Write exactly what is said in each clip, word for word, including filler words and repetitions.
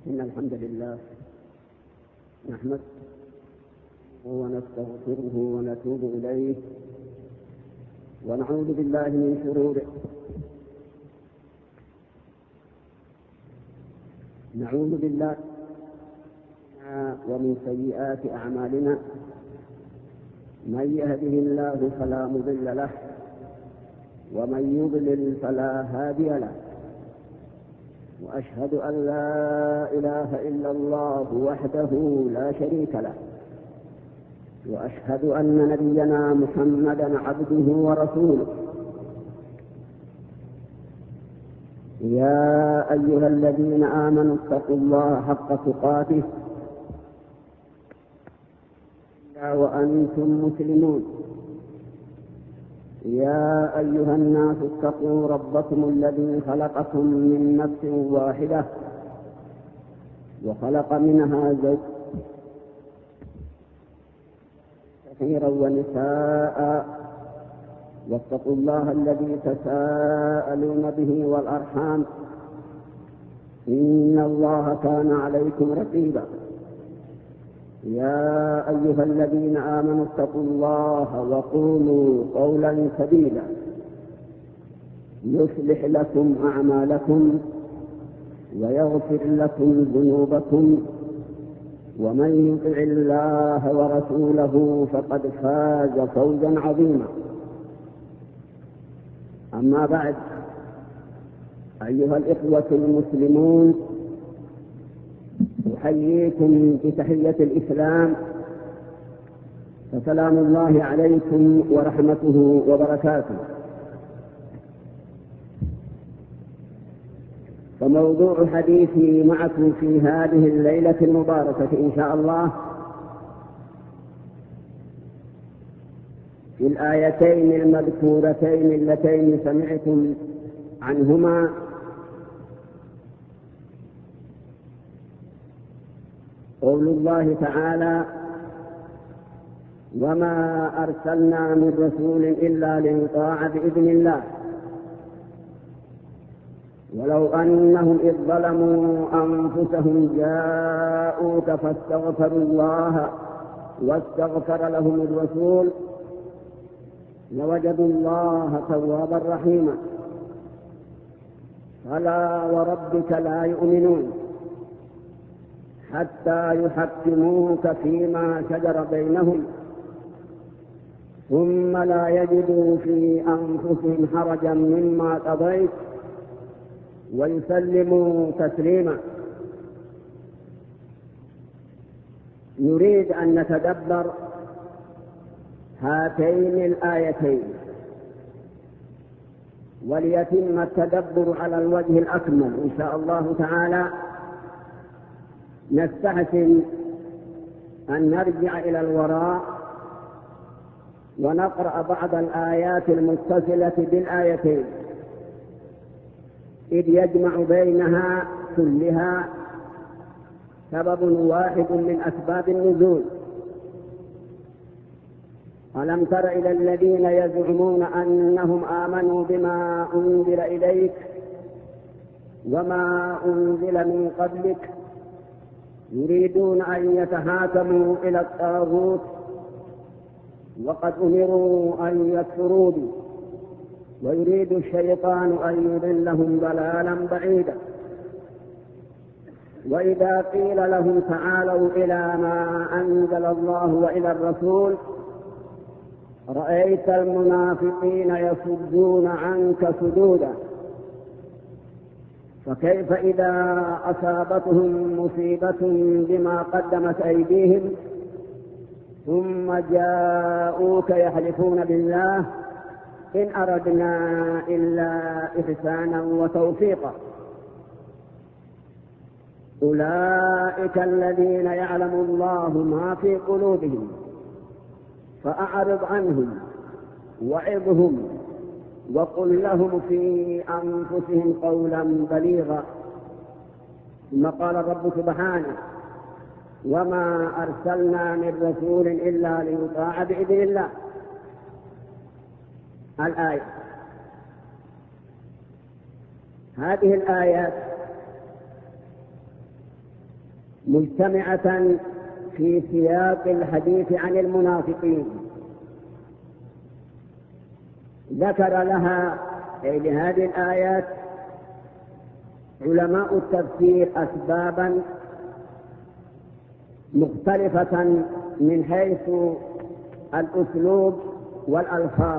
إن الحمد لله نحمده ونستغفره ونتوب إليه ونعوذ بالله من شرور نعوذ بالله ومن سيئات أعمالنا. من يهده الله فلا مضل له ومن يضلل فلا هادي له، وأشهد أن لا إله إلا الله وحده لا شريك له، وأشهد أن نبينا محمدا عبده ورسوله. يا أيها الذين آمنوا اتقوا الله حق تقاته وأنتم مسلمون. يا أيها الناس اتقوا ربكم الذي خلقكم من نفس واحدة وخلق منها زوجها كثيرا ونساء، واتقوا الله الذي تساءلون به والأرحام إن الله كان عليكم رقيبا. يا أيها الذين آمنوا اتقوا الله وقولوا قولا سديدا يصلح لكم أعمالكم ويغفر لكم ذنوبكم، ومن يطع الله ورسوله فقد فاز فوزا عظيما. أما بعد، أيها الإخوة المسلمون، أحييكم بتحية الإسلام، فسلام الله عليكم ورحمته وبركاته. فموضوع حديثي معكم في هذه الليلة المباركة إن شاء الله في الآيتين المذكورتين اللتين سمعتم عنهما، قول الله تعالى: وما أرسلنا من رسول إلا ليطاع بإذن الله ولو أنهم إذ ظلموا أنفسهم جاءوك فاستغفروا الله واستغفر لهم الرسول لوجدوا الله توابا رحيما. فلا وربك لا يؤمنون حتى يحكموك فيما شجر بينهم ثم لا يجدوا في أنفسهم حرجا مما قضيت ويسلموا تسليما. نريد أن نتدبر هاتين الآيتين، وليتم التدبر على الوجه الأكمل إن شاء الله تعالى. نستحسن أن نرجع إلى الوراء ونقرأ بعض الآيات المتصلة بالآيتين، إذ يجمع بينها كلها سبب واحد من أسباب النزول. ألم تر إلى الذين يزعمون أنهم آمنوا بما أنزل إليك وما أنزل من قبلك يريدون أن يتحاكموا إلى الطاغوت وقد أمروا أن يكفروا به ويريد الشيطان أن يضلهم ضلالا بعيدا. وإذا قيل لهم تعالوا إلى ما أنزل الله وإلى الرسول رأيت المنافقين يصدون عنك صدودا. فكيف إذا أصابتهم مصيبة بما قدمت أيديهم ثم جاءوك يحلفون بالله إن أردنا إلا إحسانا وتوفيقا. أولئك الذين يعلم الله ما في قلوبهم فأعرض عنهم وعظهم وقل لهم في أنفسهم قولا بليغا. ثم قال الرب سبحانه: وما أرسلنا من رسول إلا ليطاع بإذن الله. الآية. هذه الآيات مجتمعة في سياق الحديث عن المنافقين. ذكر لها أي لهذه الآيات علماء التفسير أسبابا مختلفة من حيث الأسلوب والألفاظ،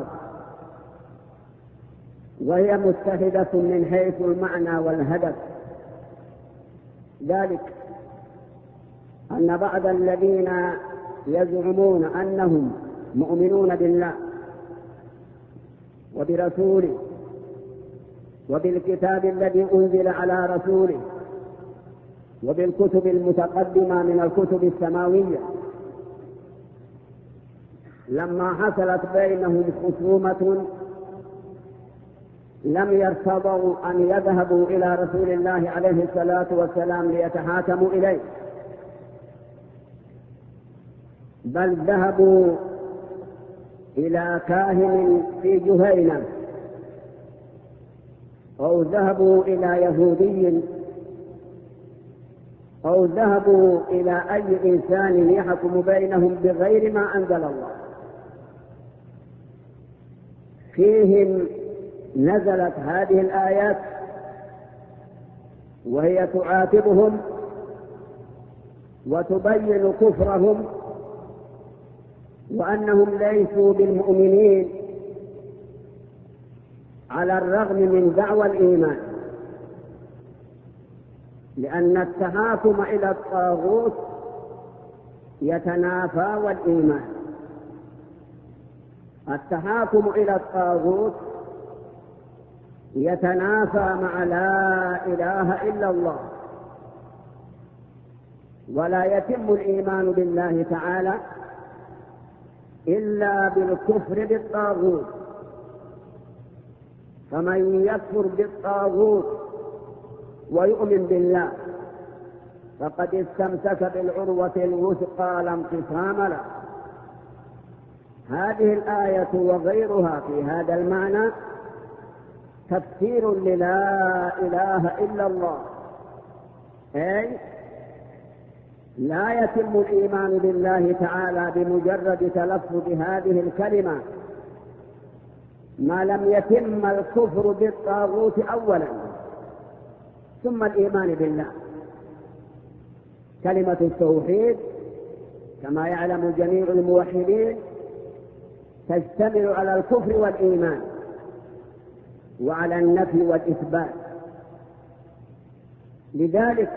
وهي متحدة من حيث المعنى والهدف. ذلك أن بعض الذين يزعمون أنهم مؤمنون بالله وبرسوله وبالكتاب الذي أنزل على رسوله وبالكتب المتقدمة من الكتب السماوية، لما حصلت بينهم خصومة لم يرتضوا أن يذهبوا إلى رسول الله عليه الصلاة والسلام ليتحاكموا إليه، بل ذهبوا إلى كاهن في جهينة أو ذهبوا إلى يهودي أو ذهبوا إلى أي إنسان يحكم بينهم بغير ما أنزل الله. فيهم نزلت هذه الآيات وهي تعاتبهم وتبين كفرهم وأنهم ليسوا بالمؤمنين على الرغم من دعوى الإيمان، لأن التحاكم إلى الطاغوت يتنافى والإيمان. التحاكم إلى الطاغوت يتنافى مع لا إله إلا الله، ولا يتم الإيمان بالله تعالى إلا بالكفر بالطاغوت. فمن يكفر بالطاغوت ويؤمن بالله فقد استمسك بالعروة الوثقى لا انقسام له. هذه الآية وغيرها في هذا المعنى تفسير للا إله إلا الله، أي لا يتم الإيمان بالله تعالى بمجرد تلفظ هذه الكلمة ما لم يتم الكفر بالطاغوت أولا ثم الإيمان بالله. كلمة التوحيد كما يعلم جميع الموحدين تشتمل على الكفر والإيمان وعلى النفي والإثبات. لذلك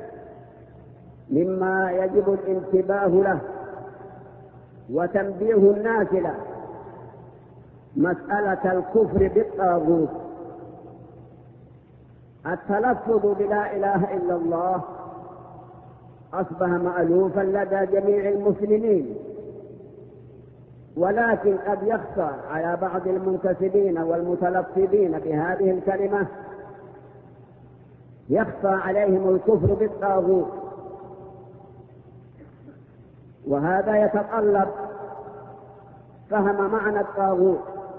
مما يجب الانتباه له وتنبيه الناس له مسألة الكفر بالطاغوت. التلفظ بلا إله إلا الله أصبح مألوفا لدى جميع المسلمين، ولكن قد يخفى على بعض المنتسبين والمتلفظين بهذه الكلمة، يخفى عليهم الكفر بالطاغوت، وهذا يتطلب فهم معنى الطاغوت.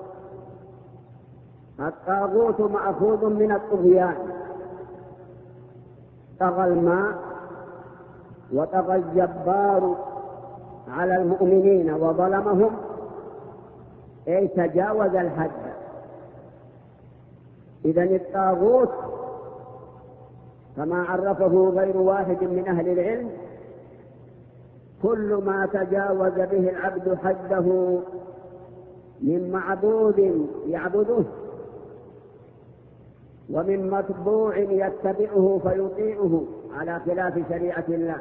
الطاغوت مأخوذ من الطغيان، طغى الماء وطغى الجبار على المؤمنين وظلمهم، أي تجاوز الحد. إذن الطاغوت كما عرفه غير واحد من أهل العلم كل ما تجاوز به العبد حده من معبود يعبده ومن متبوع يتبعه فيطيعه على خلاف شريعة الله.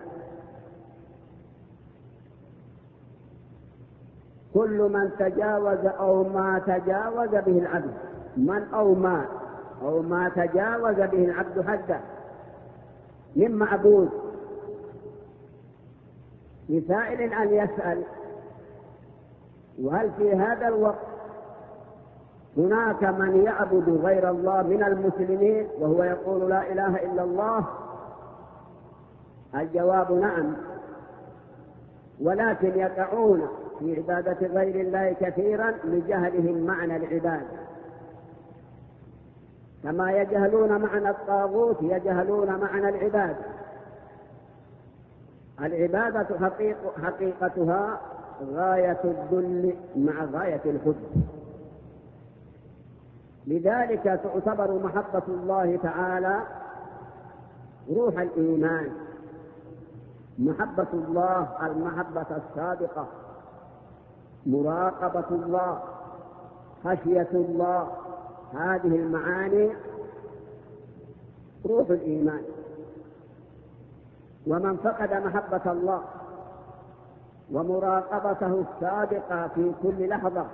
كل من تجاوز أو ما تجاوز به العبد، من أو ما أو ما تجاوز به العبد حده من معبود. لسائل أن يسأل: وهل في هذا الوقت هناك من يعبد غير الله من المسلمين وهو يقول لا إله إلا الله؟ الجواب نعم، ولكن يقعون في عبادة غير الله كثيرا لجهلهم معنى العبادة، كما يجهلون معنى الطاغوت يجهلون معنى العبادة. العبادة حقيق حقيقتها غاية الذل مع غاية الحب. لذلك تعتبر محبة الله تعالى روح الإيمان. محبة الله المحبة الصادقة، مراقبة الله، خشية الله، هذه المعاني روح الإيمان. ومن فقد محبة الله ومراقبته الصادقة في كل لحظة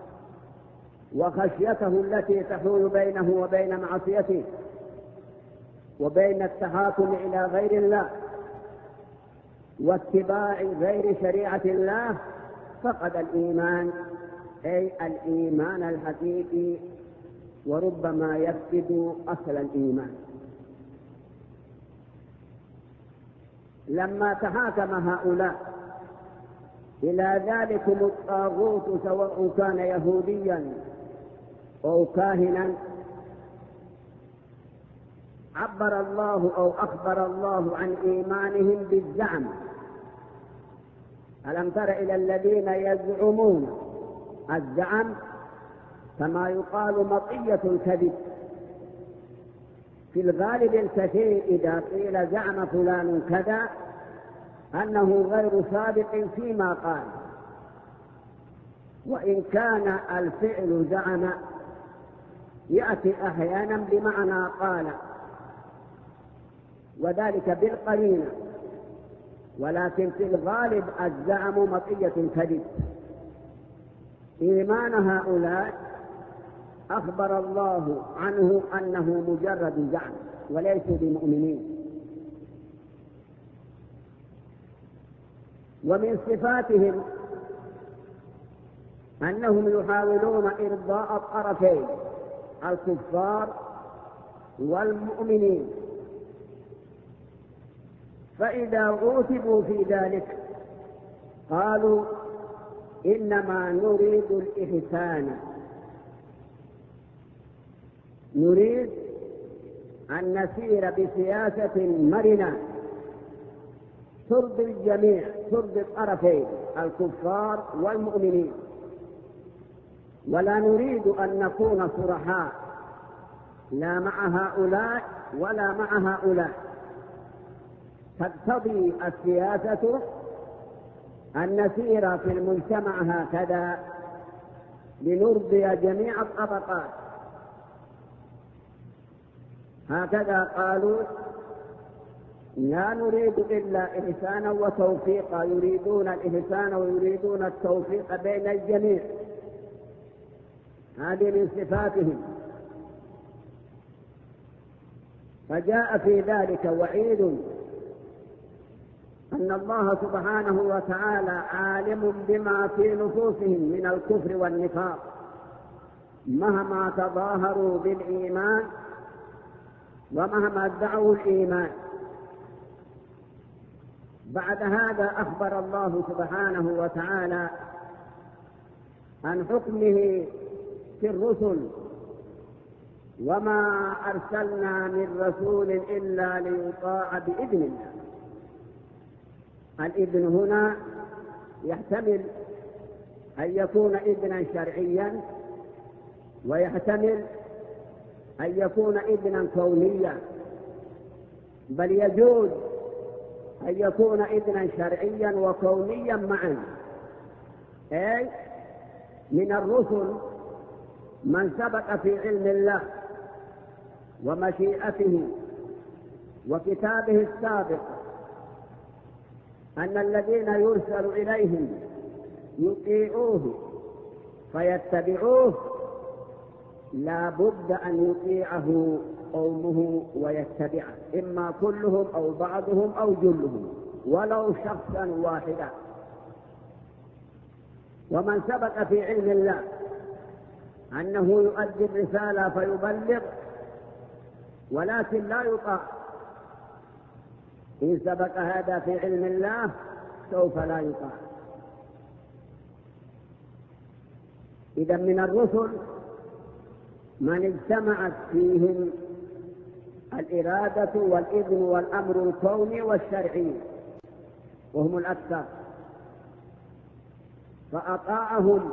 وخشيته التي تحول بينه وبين معصيته وبين التحاكم إلى غير الله واتباع غير شريعة الله فقد الإيمان، أي الإيمان الحقيقي، وربما يفقد أصل الإيمان. لما تحاكم هؤلاء إلى ذلكم الطاغوت سواء كان يهوديا أو كاهنا، عبر الله أو أخبر الله عن إيمانهم بالزعم. ألم تر إلى الذين يزعمون؟ الزعم كما يقال مطية الكذب. في الغالب الكثير إذا قيل زعم فلان كذا أنه غير صادق فيما قال، وإن كان الفعل زعم يأتي أحيانا بمعنى قال، وذلك بالقرينة، ولكن في الغالب الزعم مطية الكذب. إيمان هؤلاء أخبر الله عنه أنه مجرد زعم وليسوا بمؤمنين. ومن صفاتهم أنهم يحاولون إرضاء الطرفين الكفار والمؤمنين، فإذا عوتبوا في ذلك قالوا إنما نريد الإحسان، نريد أن نسير بسياسة مرنة ترضي الجميع، ترضي الطرفين الكفار والمؤمنين، ولا نريد أن نكون صرحاء لا مع هؤلاء ولا مع هؤلاء. تقتضي السياسة أن نسير في المجتمع هكذا لنرضي جميع الطبقات. هكذا قالوا لا نريد إلا إحسانا وتوفيقا، يريدون الإحسان ويريدون التوفيق بين الجميع. هذه من صفاتهم. فجاء في ذلك وعيد أن الله سبحانه وتعالى عالم بما في نفوسهم من الكفر والنفاق مهما تظاهروا بالإيمان ومهما ادعوا الإيمان. بعد هذا أخبر الله سبحانه وتعالى عن حكمه في الرسل: وما أرسلنا من رسول إلا ليطاع بإذن الله. الإذن هنا يحتمل أن يكون إذنا شرعيا، ويحتمل أن يكون إذنا كونيا، بل يجوز أن يكون إذنا شرعيا وكونيا معا. أي من الرسل من سبق في علم الله ومشيئته وكتابه السابق أن الذين يرسل إليهم يطيعوه فيتبعوه، لا بد أن يطيعه قومه ويتبعه، إما كلهم أو بعضهم أو جلهم ولو شخصا واحدا. ومن سبق في علم الله أنه يؤدي الرسالة فيبلغ ولكن لا يطاع، إن سبق هذا في علم الله سوف لا يطاع. إذا من الرسل من اجتمعت فيهم الإرادة والإذن والأمر الكوني والشرعي، وهم الأكثر، فأطاعهم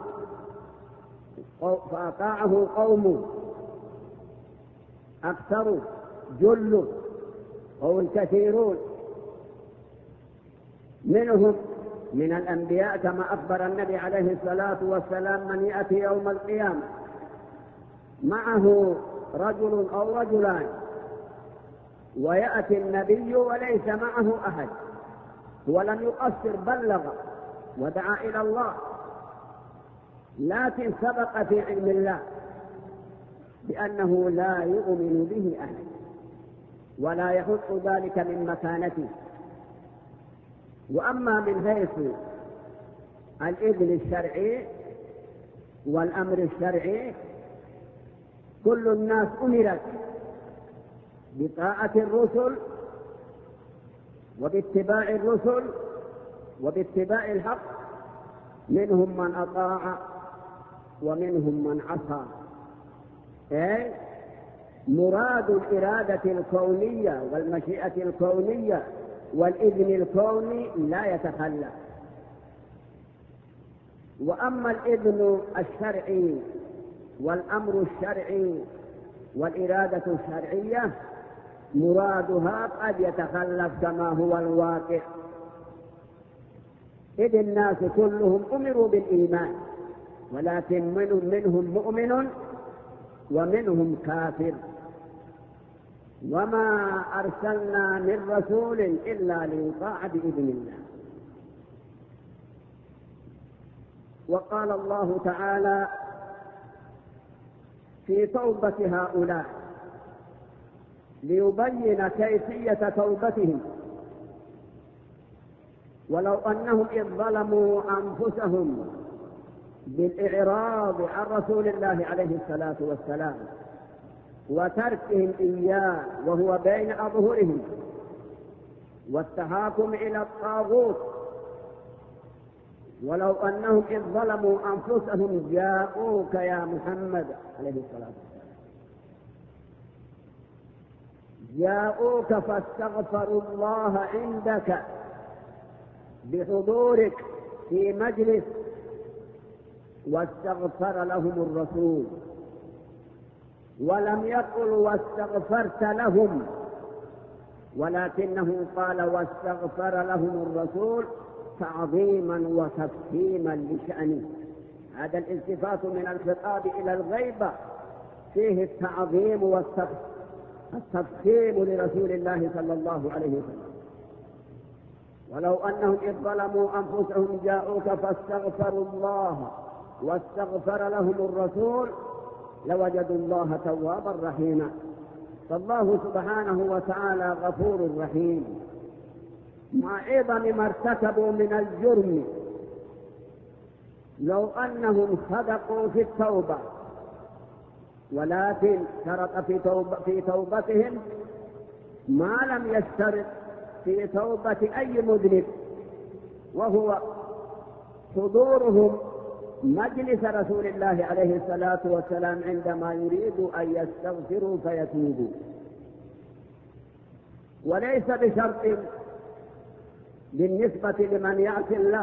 فأطاعه قوم أكثر جل أو الكثيرون منهم من الأنبياء، كما أخبر النبي عليه الصلاة والسلام: من يأتي يوم القيامة معه رجل أو رجلان ويأتي النبي وليس معه أحد، هو لم يقصر، بلغ ودعا إلى الله، لكن سبق في علم الله بأنه لا يؤمن به أحد ولا يحط ذلك من مكانته. وأما من حيث الإذن الشرعي والأمر الشرعي، كل الناس أمرت بطاعة الرسل وباتباع الرسل وباتباع الحق، منهم من أطاع ومنهم من عصى. أي مراد الإرادة الكونية والمشيئة الكونية والإذن الكوني لا يتخلف. وأما الإذن الشرعي والأمر الشرعي والإرادة الشرعية مرادها قد يتخلف كما هو الواقع، إذ الناس كلهم أمروا بالإيمان، ولكن منهم مؤمن ومنهم كافر. وما أرسلنا من رسول إلا ليطاع بإذن الله. وقال الله تعالى في توبة هؤلاء ليبين كيفية توبتهم: ولو أنهم إذ ظلموا أنفسهم بالإعراض عن رسول الله عليه الصلاة والسلام وتركهم إياه وهو بين أظهرهم والتحاكم إلى الطاغوت، ولو أنهم إذ ظلموا أنفسهم جاءوك يا محمد عليه الصلاة والسلام جاءوك فاستغفروا الله عندك بحضورك في مجلس واستغفر لهم الرسول، ولم يقل واستغفرت لهم، ولكنه قال واستغفر لهم الرسول تعظيما وتفخيما لشأنه. هذا الالتفات من الخطاب إلى الغيبة فيه التعظيم والتفخيم لرسول الله صلى الله عليه وسلم. ولو أنهم إذ ظلموا أنفسهم جاءوك فاستغفروا الله واستغفر لهم الرسول لوجدوا الله توابا رحيما. فالله سبحانه وتعالى غفور رحيم، مع عظم ما ارتكبوا من الجرم. لو أنهم صدقوا في التوبة، ولكن شرط في, توب في توبتهم ما لم يشترط في توبة أي مذنب، وهو حضورهم مجلس رسول الله عليه الصلاة والسلام عندما يريد أن يستغفروا فيتوبوا. وليس بشرط بالنسبة لمن يعصي الله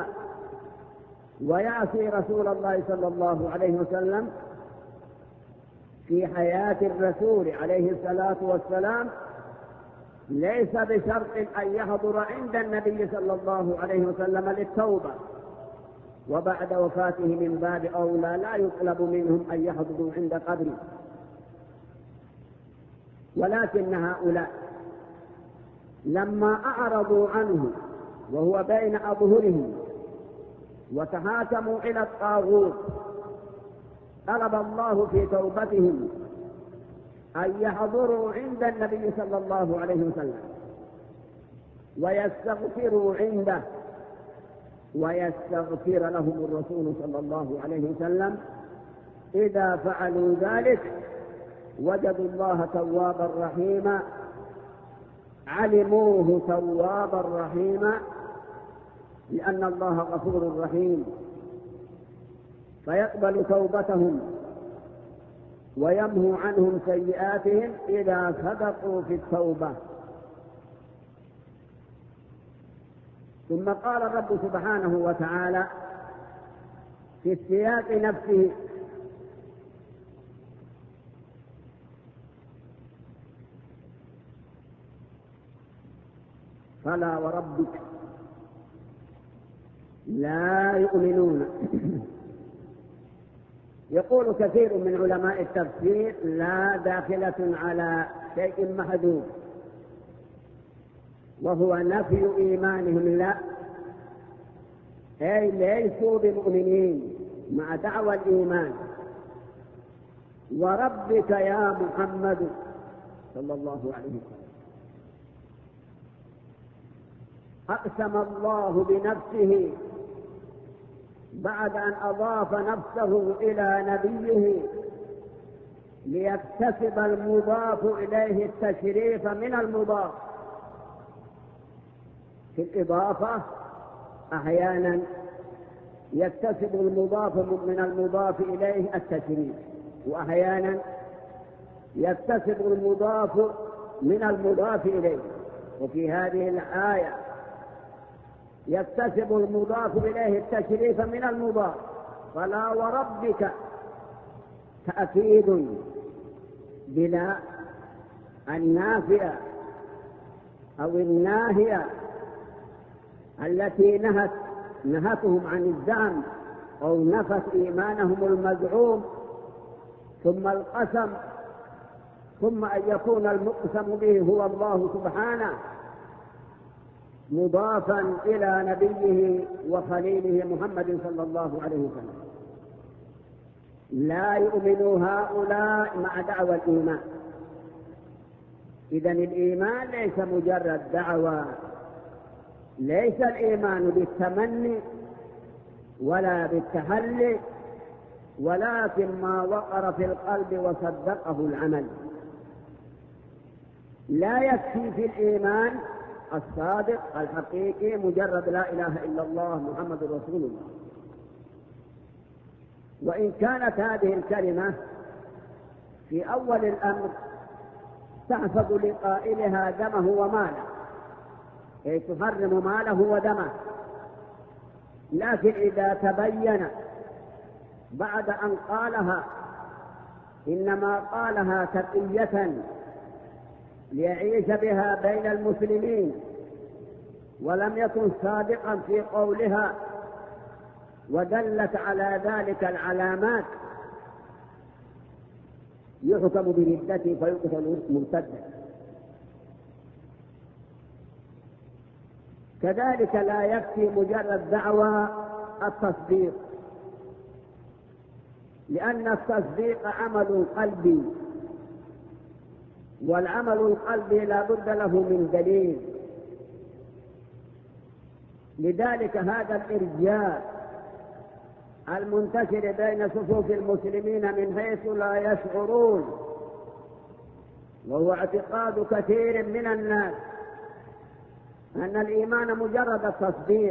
ويعصي رسول الله صلى الله عليه وسلم في حياة الرسول عليه الصلاة والسلام، ليس بشرط أن يحضر عند النبي صلى الله عليه وسلم للتوبة، وبعد وفاته من باب أولى لا يطلب منهم أن يحضروا عند قبره. ولكن هؤلاء لما أعرضوا عنه وهو بين أظهرهم وتحاكموا إلى الطاغوت، طلب الله في توبتهم أن يحضروا عند النبي صلى الله عليه وسلم ويستغفروا عنده ويستغفر لهم الرسول صلى الله عليه وسلم. إذا فعلوا ذلك وجدوا الله توابا رحيما، علموه توابا رحيما، لأن الله غفور رحيم، فيقبل توبتهم ويمحو عنهم سيئاتهم إذا صدقوا في التوبة. ثم قال الرب سبحانه وتعالى في السياق نفسه: فلا وربك لا يؤمنون. يقول كثير من علماء التفسير: لا داخلة على شيء محدود، وهو نفي إيمانهم، لا، أي ليسوا بمؤمنين مع دعوى الإيمان. وربك يا محمد صلى الله عليه وسلم. أقسم الله بنفسه بعد أن أضاف نفسه إلى نبيه ليكتسب المضاف إليه التشريف من المضاف. في الإضافة أحيانا يكتسب المضاف من المضاف إليه التشريف، وأحيانا يكتسب المضاف من المضاف إليه. وفي هذه الآية يكتسب المضاف إليه التشريف من المضاف. فلا وربك تأكيد بلا النافية أو الناهية التي نهت نهتهم عن الزعم أو نفت إيمانهم المزعوم، ثم القسم، ثم أن يكون المقسم به هو الله سبحانه مضافا إلى نبيه وخليله محمد صلى الله عليه وسلم. لا يؤمن هؤلاء مع دعوى الإيمان. إذن الإيمان ليس مجرد دعوى، ليس الإيمان بالتمني ولا بالتحلي، ولكن ما وقر في القلب وصدقه العمل. لا يكفي في الإيمان الصادق الحقيقي مجرد لا إله إلا الله محمد رسول الله. وإن كانت هذه الكلمة في أول الأمر تحفظ لقائلها دمه وماله، أي تحرم ماله ودمه، لكن إذا تبين بعد أن قالها إنما قالها تقية ليعيش بها بين المسلمين، ولم يكن صادقا في قولها ودلت على ذلك العلامات، يحكم بردته فيقتل مرتدا. كذلك لا يكفي مجرد دعوى التصديق، لأن التصديق عمل قلبي، والعمل القلبي لا بد له من دليل. لذلك هذا الإرجاء المنتشر بين صفوف المسلمين من حيث لا يشعرون، وهو اعتقاد كثير من الناس أن الإيمان مجرد التصديق،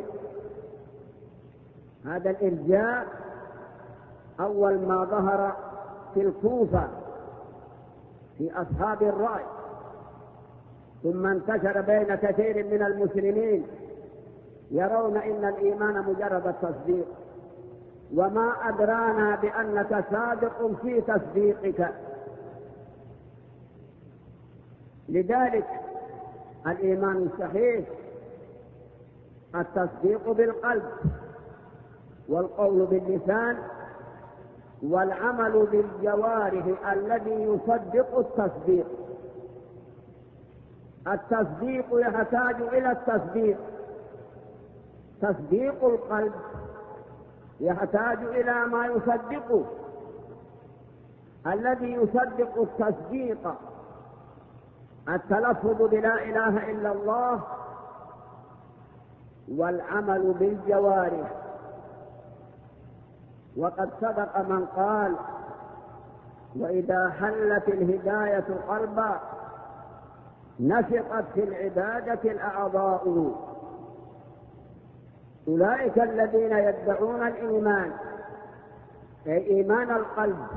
هذا الإرجاء أول ما ظهر في الكوفة في أصحاب الرأي، ثم انتشر بين كثير من المسلمين يرون إن الإيمان مجرد التصديق. وما أدرانا بأنك صادق في تصديقك. لذلك الإيمان الصحيح التصديق بالقلب، والقول باللسان، والعمل بالجوارح الذي يصدق التصديق. التصديق يحتاج إلى التصديق، تصديق القلب يحتاج إلى ما يصدقه. الذي يصدق التصديق التلفظ بلا إله إلا الله، والعمل بالجوارح. وقد صدق من قال: وإذا حلت الهداية قلبا نشطت في العبادة الأعضاء. أولئك الذين يدعون الإيمان، أي إيمان القلب،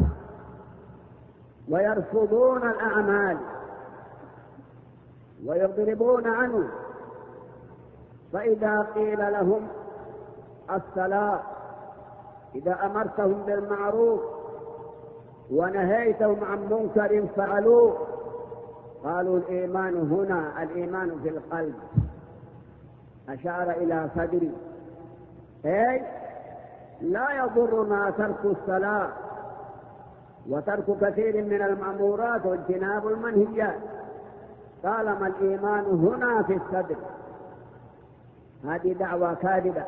ويرفضون الأعمال ويضربون عنه، فإذا قيل لهم الصلاة، إذا أمرتهم بالمعروف ونهيتهم عن منكر فعلوه، قالوا الإيمان هنا الإيمان في القلب، أشار إلى صدري، أي لا يضرنا ترك الصلاة وترك كثير من المأمورات واجتناب المنهيات طالما الإيمان هنا في الصدر. هذه دعوة كاذبة.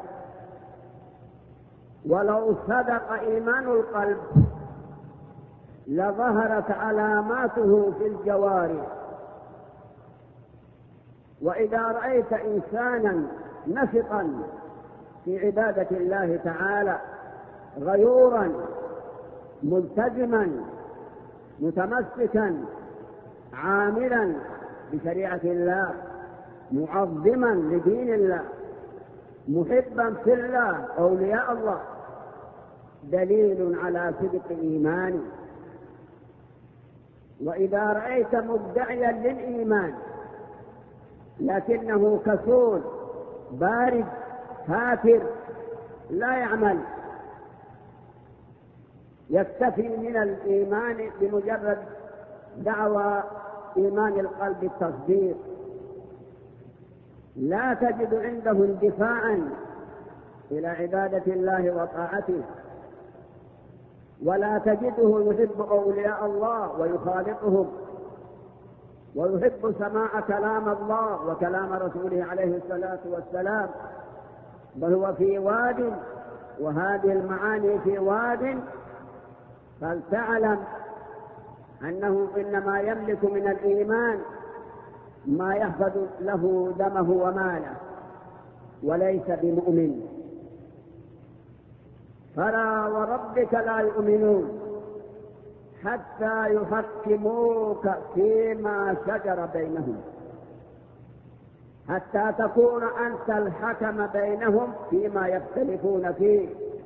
ولو صدق إيمان القلب لظهرت علاماته في الجوارح. وإذا رأيت إنسانا نشطا في عبادة الله تعالى غيورا ملتزما متمسكا عاملا بشريعة الله معظما لدين الله محبا في الله أولياء الله، دليل على صدق إيمانه. وإذا رأيت مدعيا للإيمان لكنه كسول بارد كافر لا يعمل، يكتفي من الإيمان بمجرد دعوى إيمان القلب التصديق، لا تجد عنده اندفاعا إلى عبادة الله وطاعته، ولا تجده يحب أولياء الله ويخالطهم ويحب سماع كلام الله وكلام رسوله عليه الصلاة والسلام، بل هو في واد وهذه المعاني في واد، فلتعلم أنه إنما يملك من الإيمان ما يحفظ له دمه وماله وليس بمؤمن. فلا وربك لا يؤمنون حتى يحكموك فيما شجر بينهم، حتى تكون أنت الحكم بينهم فيما يختلفون فيه،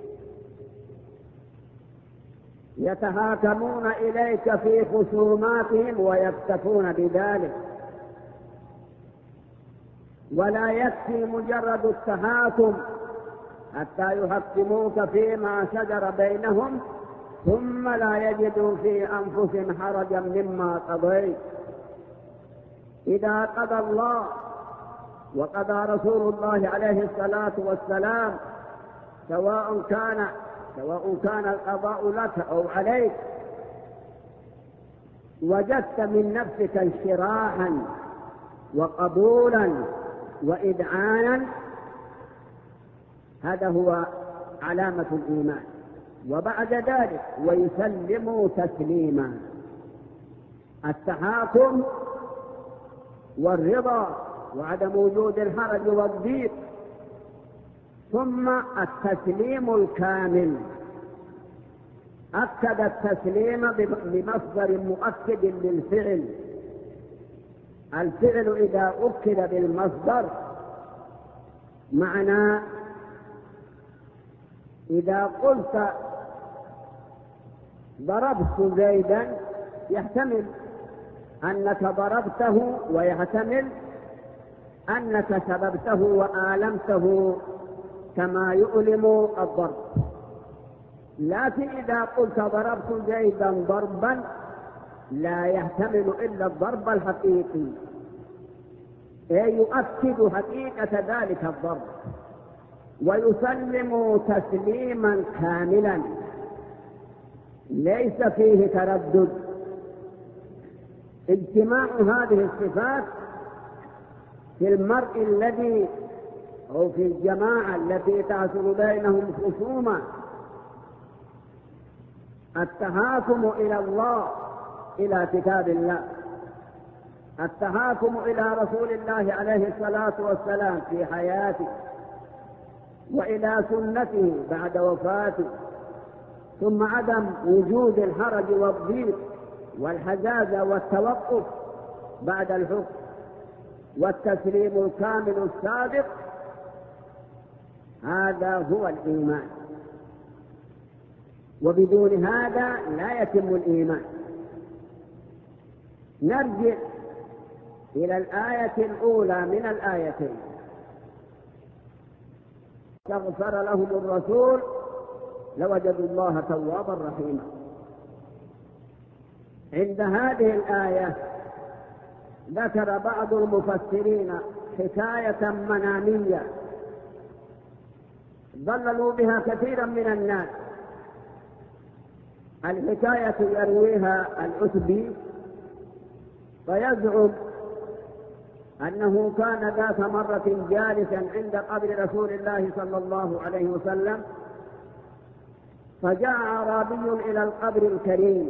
يتهاكمون إليك في خصوماتهم ويكتفون بذلك. ولا يكفي مجرد التهاكم حتى يحكموك فيما شجر بينهم ثم لا يجدوا في أنفسهم حرجا مما قضيت. إذا قضى الله وقضى رسول الله عليه الصلاة والسلام سواء كان سواء كان القضاء لك أو عليك، وجدت من نفسك انشراحا وقبولا وإذعانا، هذا هو علامة الإيمان. وبعد ذلك ويسلموا تسليما، التحاكم والرضا وعدم وجود الحرج والضيق، ثم التسليم الكامل. أكد التسليم بمصدر مؤكد للفعل. الفعل إذا أكد بالمصدر معنى إذا قلت ضربت زيدا يحتمل أنك ضربته ويحتمل أنك سببته وآلمته كما يؤلم الضرب. لكن إذا قلت ضربت زيدا ضربا لا يحتمل إلا الضرب الحقيقي، أي يؤكد حقيقة ذلك الضرب. ويسلم تسليما كاملا ليس فيه تردد. اجتماع هذه الصفات في المرء الذي أو في الجماعة التي تحصل بينهم خصومة، التحاكم إلى الله إلى كتاب الله، التحاكم إلى رسول الله عليه الصلاة والسلام في حياته وإلى سنته بعد وفاته، ثم عدم وجود الحرج والضيق والحزازة والتوقف بعد الحكم، والتسليم الكامل الصادق، هذا هو الإيمان. وبدون هذا لا يتم الإيمان. نرجع إلى الآية الأولى من الآيتين. واستغفر لهم الرسول لوجدوا الله توابا رحيما. عند هذه الآية ذكر بعض المفسرين حكاية منامية ضللوا بها كثيرا من الناس. الحكاية يرويها العتبي فيزعم أنه كان ذات مرة جالسا عند قبر رسول الله صلى الله عليه وسلم، فجاء أعرابي إلى القبر الكريم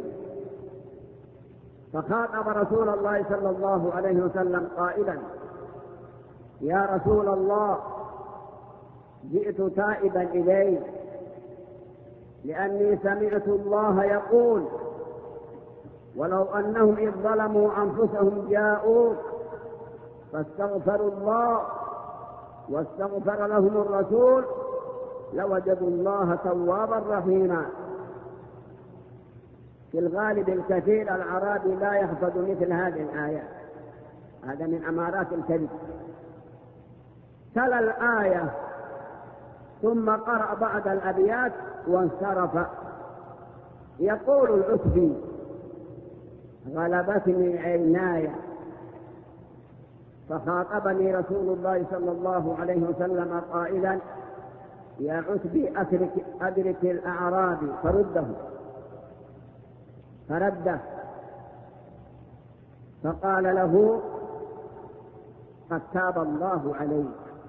فخاطب رسول الله صلى الله عليه وسلم قائلا: يا رسول الله، جئت تائبا إليك لأني سمعت الله يقول: ولو أنهم إذ ظلموا أنفسهم جاءوك فاستغفروا الله واستغفر لهم الرسول لوجدوا الله توابا رحيما. في الغالب الكثير الأعرابي لا يحفظ مثل هذه الآيات، هذا من أمارات الكذب. تلا الآية ثم قرأ بعض الأبيات وانصرف. يقول العتبي: غلبتني عيناي فخاطبني رسول الله صلى الله عليه وسلم قائلا: يا عتبي أدرك, أدرك الأعرابي فرده. فرده فقال له: قد تاب الله عليك.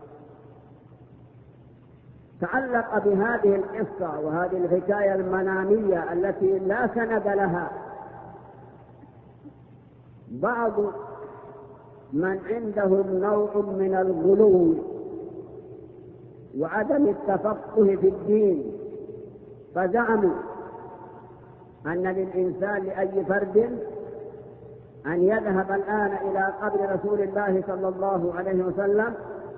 تعلق بهذه القصة وهذه الحكاية المنامية التي لا سند لها بعض من عندهم نوع من الغلو وعدم التفقه في الدين، فزعموا أن للإنسان لأي فرد أن يذهب الآن إلى قبر رسول الله صلى الله عليه وسلم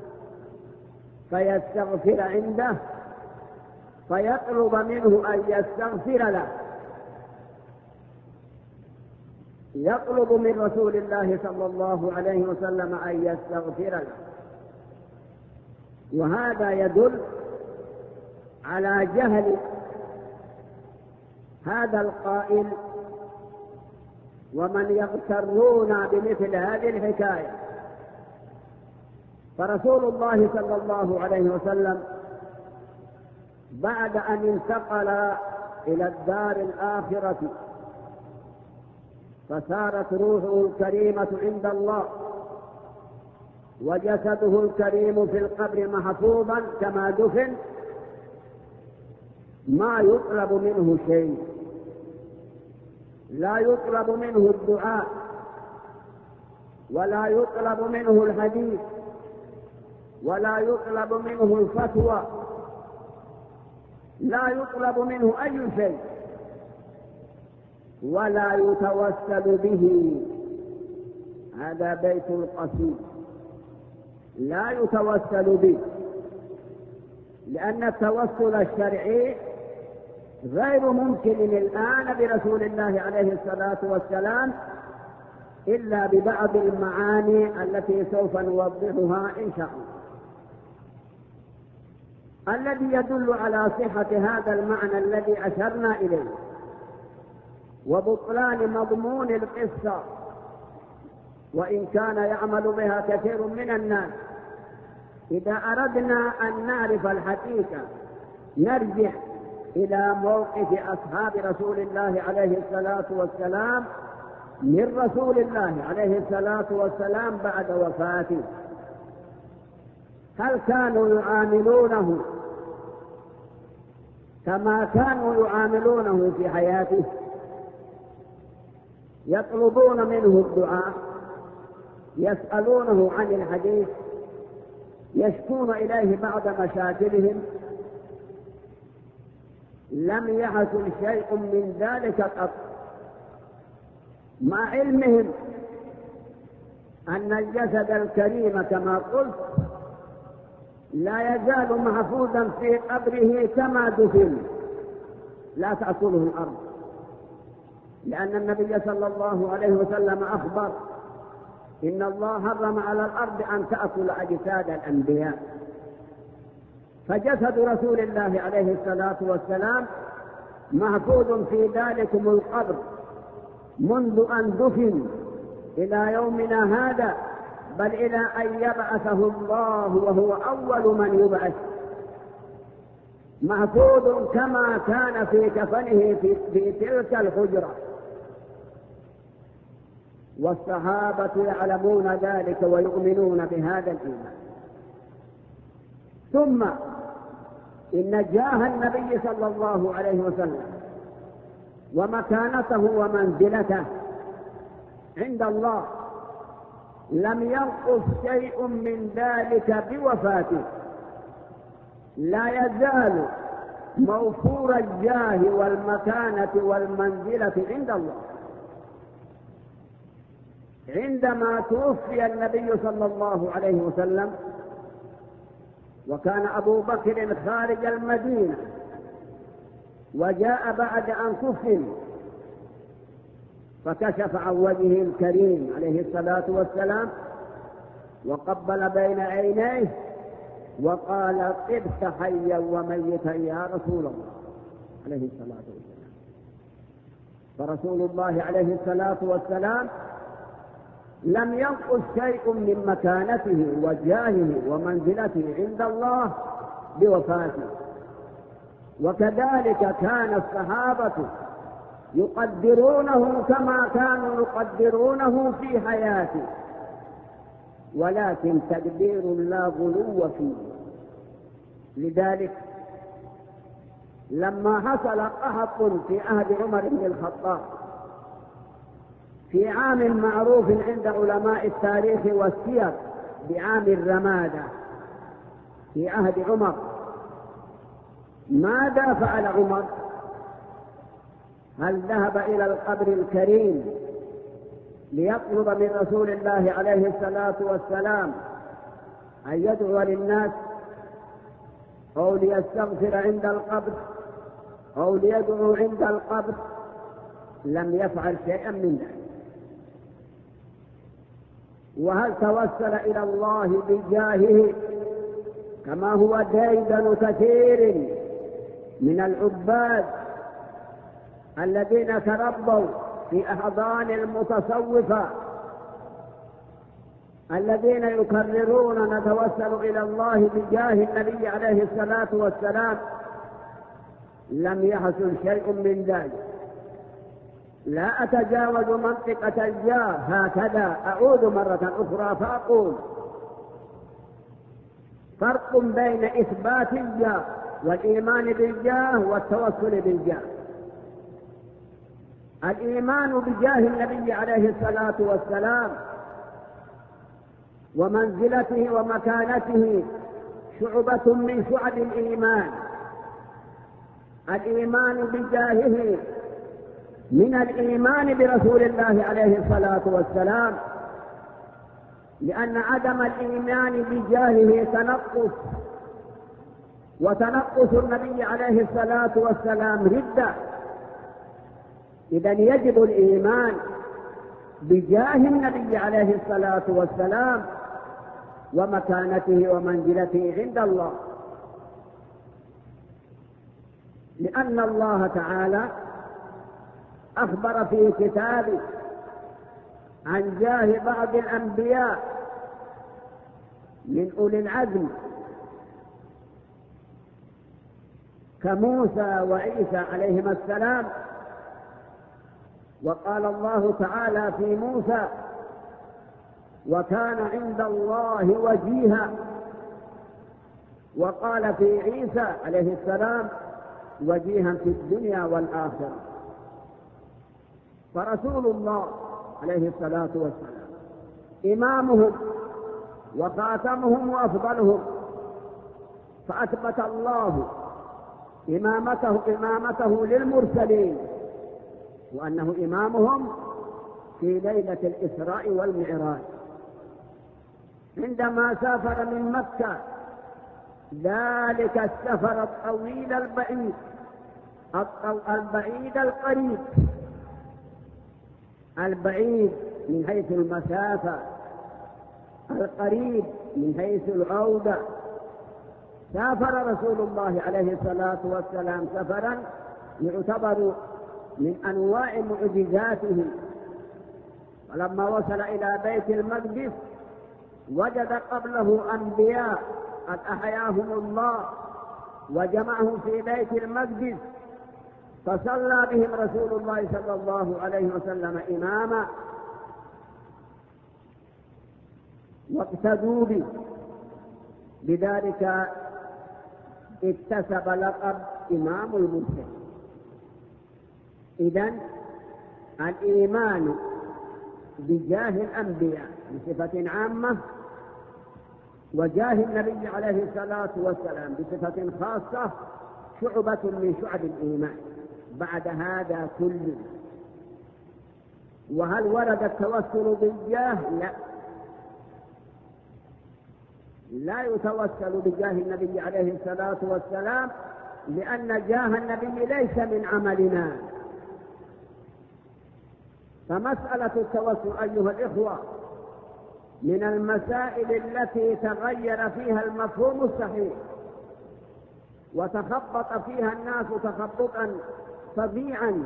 فيستغفر عنده فيطلب منه أن يستغفر له، يطلب من رسول الله صلى الله عليه وسلم أن يستغفر له. وهذا يدل على جهل هذا القائل ومن يغترون بمثل هذه الحكاية. فرسول الله صلى الله عليه وسلم بعد أن انتقل إلى الدار الآخرة فسارت روحه الكريمة عند الله وجسده الكريم في القبر محفوظا كما دفن، ما يطلب منه شيء، لا يطلب منه الدعاء ولا يطلب منه الحديث ولا يطلب منه الفتوى، لا يطلب منه أي شيء، ولا يتوسل به. هذا بيت القصيد، لا يتوسل به، لأن التوسل الشرعي غير ممكن الآن برسول الله عليه الصلاة والسلام إلا ببعض المعاني التي سوف نوضحها إن شاء الله. الذي يدل على صحة هذا المعنى الذي أشرنا إليه وبطلان مضمون القصة، وإن كان يعمل بها كثير من الناس، إذا أردنا أن نعرف الحقيقة نرجع إلى موقف أصحاب رسول الله عليه الصلاة والسلام من رسول الله عليه الصلاة والسلام بعد وفاته. هل كانوا يعاملونه كما كانوا يعاملونه في حياته؟ يطلبون منه الدعاء، يسألونه عن الحديث، يشكون إليه بعض مشاكلهم. لم يحصل شيء من ذلك قط، مع علمهم أن الجسد الكريم كما قلت لا يزال محفوظا في قبره كما دفن، لا تأكله الأرض، لأن النبي صلى الله عليه وسلم أخبر: إن الله حرم على الأرض أن تأكل أجساد الأنبياء. فجسد رسول الله عليه الصلاة والسلام محفوظ في ذلكم القبر منذ أن دفن إلى يومنا هذا، بل إلى أن يبعثه الله وهو أول من يبعث، محفوظ كما كان في كفنه في, في تلك الحجرة. والصحابة يعلمون ذلك ويؤمنون بهذا الإيمان. ثم إن جاه النبي صلى الله عليه وسلم ومكانته ومنزلته عند الله لم ينقص شيء من ذلك بوفاته، لا يزال موفور الجاه والمكانة والمنزلة عند الله. عندما توفي النبي صلى الله عليه وسلم وكان أبو بكر خارج المدينة وجاء بعد أن كفن، فكشف عن وجهه الكريم عليه الصلاة والسلام وقبل بين عينيه وقال: طبت حيا وميتا يا رسول الله عليه الصلاة والسلام. فرسول الله عليه الصلاة والسلام لم ينقص شيء من مكانته وجاهه ومنزلته عند الله بوفاته. وكذلك كان الصحابة يقدرونه كما كانوا يقدرونه في حياته، ولكن تقدير لا غلو فيه. لذلك لما حصل قحط في عهد عمر بن الخطاب في عام معروف عند علماء التاريخ والسير بعام الرمادة في عهد عمر، ماذا فعل عمر؟ هل ذهب إلى القبر الكريم ليطلب من رسول الله عليه الصلاة والسلام أن يدعو للناس، أو ليستغفر عند القبر، أو ليدعو عند القبر؟ لم يفعل شيئا من ذلك. وهل توسل إلى الله بجاهه كما هو ديدن كثير من العباد الذين تربوا في أحضان المتصوفة الذين يكررون نتوسل إلى الله بجاه النبي عليه الصلاة والسلام؟ لم يحصل شيء من ذلك. لا أتجاوز منطقة الجاه هكذا، أعود مرة أخرى فأقول: فرق بين إثبات الجاه والإيمان بالجاه والتوسل بالجاه. الإيمان بجاه النبي عليه الصلاة والسلام ومنزلته ومكانته شعبة من شعب الإيمان. الإيمان بجاهه من الإيمان برسول الله عليه الصلاة والسلام، لأن عدم الإيمان بجاهه تنقص، وتنقص النبي عليه الصلاة والسلام ردة. إذن يجب الإيمان بجاه النبي عليه الصلاة والسلام ومكانته ومنزلته عند الله، لأن الله تعالى أخبر في كتابه عن جاه بعض الأنبياء من أولي العزم كموسى وعيسى عليهما السلام. وقال الله تعالى في موسى: وكان عند الله وجيها. وقال في عيسى عليه السلام: وجيها في الدنيا والآخرة. فرسول الله عليه الصلاة والسلام إمامهم وخاتمهم وأفضلهم، فأثبت الله إمامته إمامته للمرسلين، وأنه إمامهم في ليلة الإسراء والمعراج عندما سافر من مكة ذلك السفر الطويل البعيد البعيد القريب، البعيد من حيث المسافة، القريب من حيث العودة، سافر رسول الله عليه الصلاة والسلام سفرا يعتبر من أنواع معجزاته، ولما وصل إلى بيت المقدس وجد قبله أنبياء قد أحياهم الله وجمعهم في بيت المقدس، فصلى بهم رسول الله صلى الله عليه وسلم إماما واقتدوا به، بذلك اكتسب لقب إمام المرسلين. إذن الإيمان بجاه الأنبياء بصفة عامة وجاه النبي عليه الصلاة والسلام بصفة خاصة شعبة من شعب الإيمان بعد هذا كله. وهل ورد التوسل بالجاه؟ لا، لا يتوسل بجاه النبي عليه الصلاة والسلام، لأن جاه النبي ليس من عملنا. فمسألة التوسل أيها الإخوة من المسائل التي تغير فيها المفهوم الصحيح وتخبط فيها الناس تخبطا فظيعا،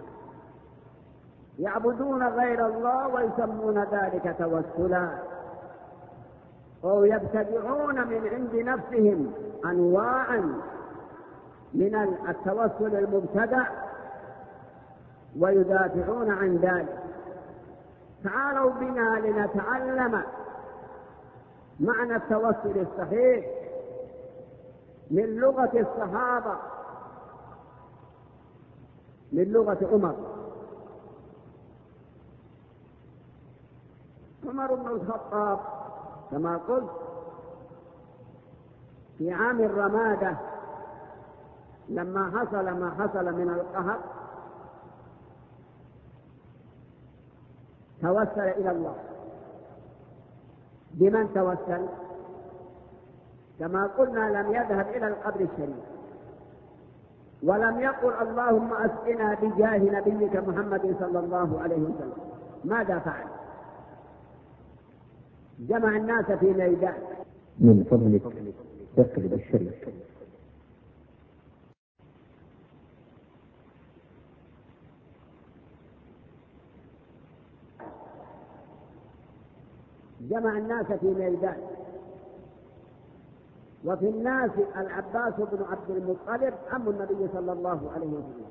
يعبدون غير الله ويسمون ذلك توسلا، أو يبتدعون من عند نفسهم أنواعا من التوسل المبتدع ويدافعون عن ذلك. تعالوا بنا لنتعلم معنى التوسل الصحيح من لغة الصحابة، من لغة عمر. عمر بن الخطاب كما قلت في عام الرمادة لما حصل ما حصل من القهر توسل إلى الله. بمن توسل؟ كما قلنا لم يذهب إلى القبر الشريف ولم يقل اللهم أسقنا بجاه نبيك محمد صلى الله عليه وسلم. ماذا فعل؟ جمع الناس في ميدان. من فضلك اقلب الشريف. جمع الناس في ميدان، وفي الناس العباس بن عبد المطلب عم النبي صلى الله عليه وسلم،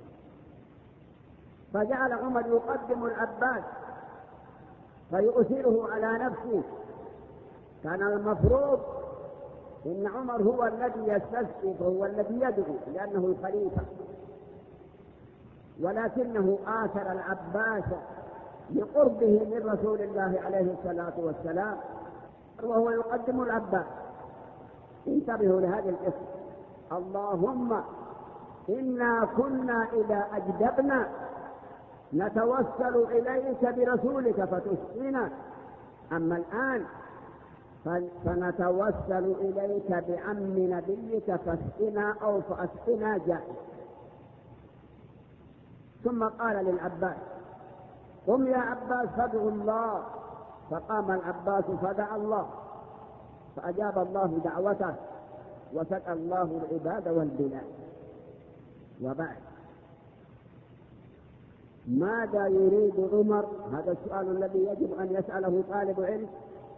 فجعل عمر يقدم العباس فيؤثره على نفسه. كان المفروض إن عمر هو الذي يستسقي وهو الذي يدعو لأنه الخليفة، ولكنه آثر العباس لقربه من رسول الله عليه الصلاة والسلام وهو يقدم العباس. انتبهوا لهذه القصة. اللهم إنا كنا إذا أجدبنا نتوسل إليك برسولك فتسقينا، أما الآن فنتوسل إليك بعم نبيك فاسقنا أو فاسقنا جائز. ثم قال للعباس قم يا عباس فادعوا الله، فقام العباس فدعا الله فأجاب الله دعوته وسقى الله العباد والبلاد. وبعد ماذا يريد عمر؟ هذا السؤال الذي يجب أن يسأله طالب علم.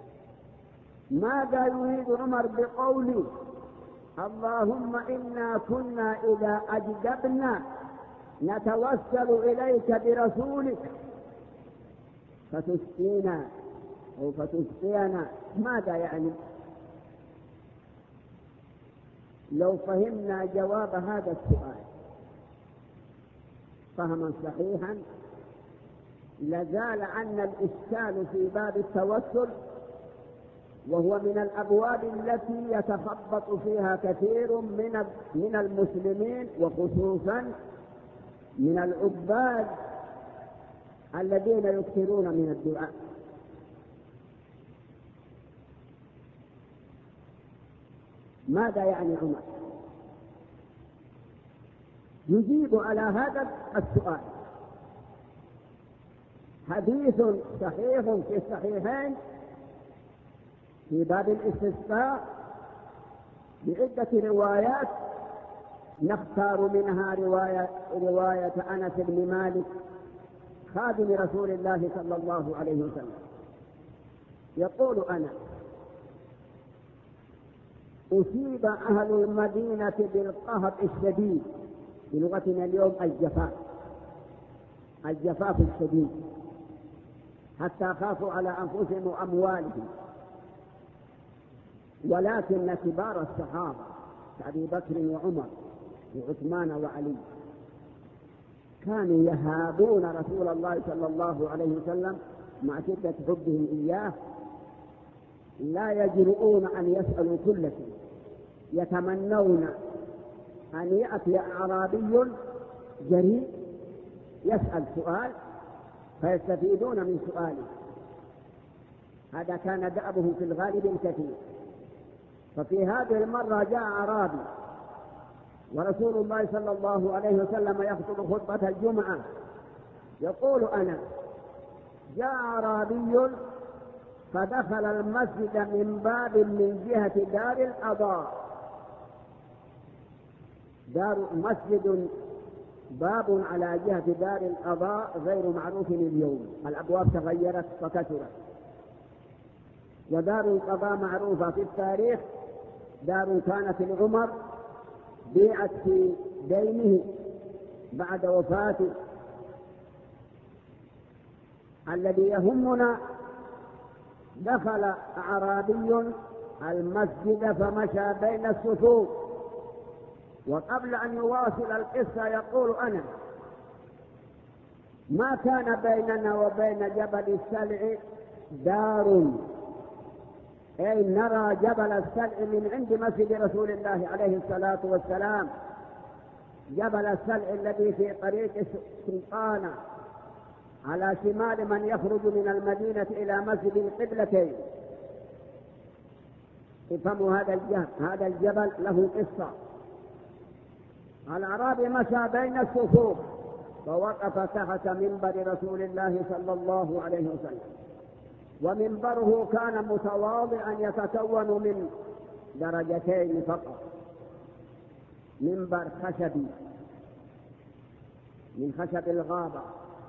ماذا يريد عمر بقوله اللهم إنا كنا إذا أجدبنا نتوسل إليك برسولك فتسقينا أو فتسقينا؟ ماذا يعني؟ لو فهمنا جواب هذا السؤال فهما صحيحا لزال عنا الإشكال في باب التوسل، وهو من الأبواب التي يتخبط فيها كثير من من المسلمين وخصوصا من العباد الذين يكثرون من الدعاء. ماذا يعني عمر؟ يجيب على هذا السؤال حديث صحيح في الصحيحين في باب الاستسقاء بعدة روايات نختار منها رواية, رواية أنس بن مالك خادم رسول الله صلى الله عليه وسلم. يقول أنس: أصيب أهل المدينة بالقهط الشديد، بلغتنا اليوم الجفاف، الجفاف الشديد، حتى خافوا على أنفسهم وأموالهم، ولكن كبار الصحابة كأبي بكر وعمر وعثمان وعلي كانوا يهابون رسول الله صلى الله عليه وسلم مع شدة حبهم إياه، لا يجرؤون أن يسألوا كل شيء، يتمنون أن يأتي أعرابي جريء يسأل سؤال فيستفيدون من سؤاله. هذا كان دأبه في الغالب الكثير. ففي هذه المرة جاء أعرابي ورسول الله صلى الله عليه وسلم يخطب خطبة الجمعة، يقول أنا: جاء أعرابي فدخل المسجد من باب من جهة دار القضاء. دار مسجد باب على جهة دار القضاء غير معروف اليوم، الأبواب تغيرت فكثرت، ودار القضاء معروفة في التاريخ، دار كانت لعمر بيعت في دينه بعد وفاته. الذي يهمنا دخل أعرابي المسجد فمشى بين الصفوف، وقبل أن يواصل القصة يقول أنا: ما كان بيننا وبين جبل السلع دار، أي نرى جبل السلع من عند مسجد رسول الله عليه الصلاة والسلام، جبل السلع الذي في طريق سلطانة على شمال من يخرج من المدينة إلى مسجد القبلتين. افهموا هذا الجبل، هذا الجبل له قصة. الأعرابي مشى بين الصفوف فوقف تحت منبر رسول الله صلى الله عليه وسلم، ومنبره كان متواضعا يتكون من درجتين فقط، منبر خشبي من خشب الغابة.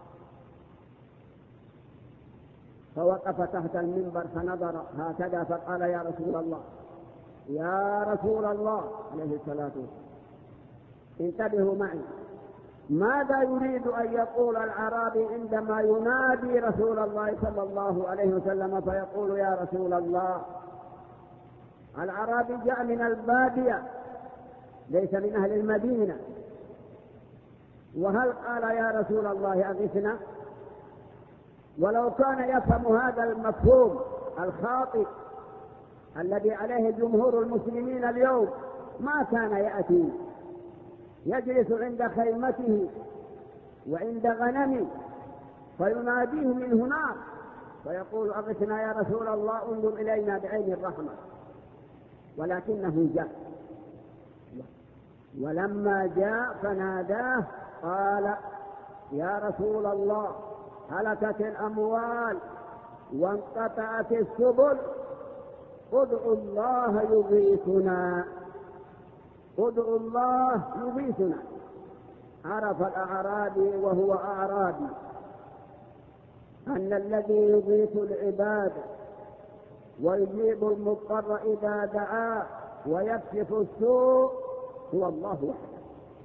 فوقف تحت المنبر فنظر هكذا فقال: يا رسول الله، يا رسول الله عليه الصلاة والسلام، انتبهوا معي، ماذا يريد أن يقول الأعرابي عندما ينادي رسول الله صلى الله عليه وسلم فيقول: يا رسول الله؟ الأعرابي جاء من البادية ليس من أهل المدينة، وهل قال: يا رسول الله أغثنا؟ ولو كان يفهم هذا المفهوم الخاطئ الذي عليه جمهور المسلمين اليوم ما كان يأتي، يجلس عند خيمته وعند غنمه فيناديه من هناك فيقول: أغثنا يا رسول الله، انظر إلينا بعين الرحمة. ولكنه جاء، ولما جاء فناداه قال: يا رسول الله، هلكت الأموال وانقطعت السبل، ادعوا الله يغيثنا، ادعوا الله يغيثنا. عرف الأعرابي وهو أعرابي أن الذي يغيث العباد ويجيب المضطر إذا دعاه ويكشف السوء هو الله وحده.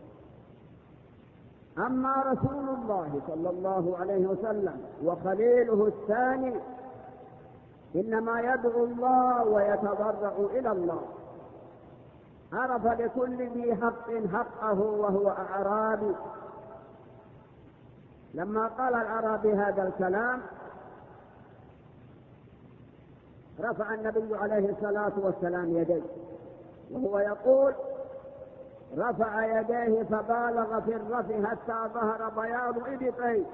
أما رسول الله صلى الله عليه وسلم وخليله الثاني إنما يدعو الله ويتضرع إلى الله. عرف لكل ذي حق حقه وهو أعرابي. لما قال الأعرابي هذا الكلام رفع النبي عليه الصلاة والسلام يديه وهو يقول: رفع يديه فبالغ في الرفع حتى ظهر بياض إبطيه،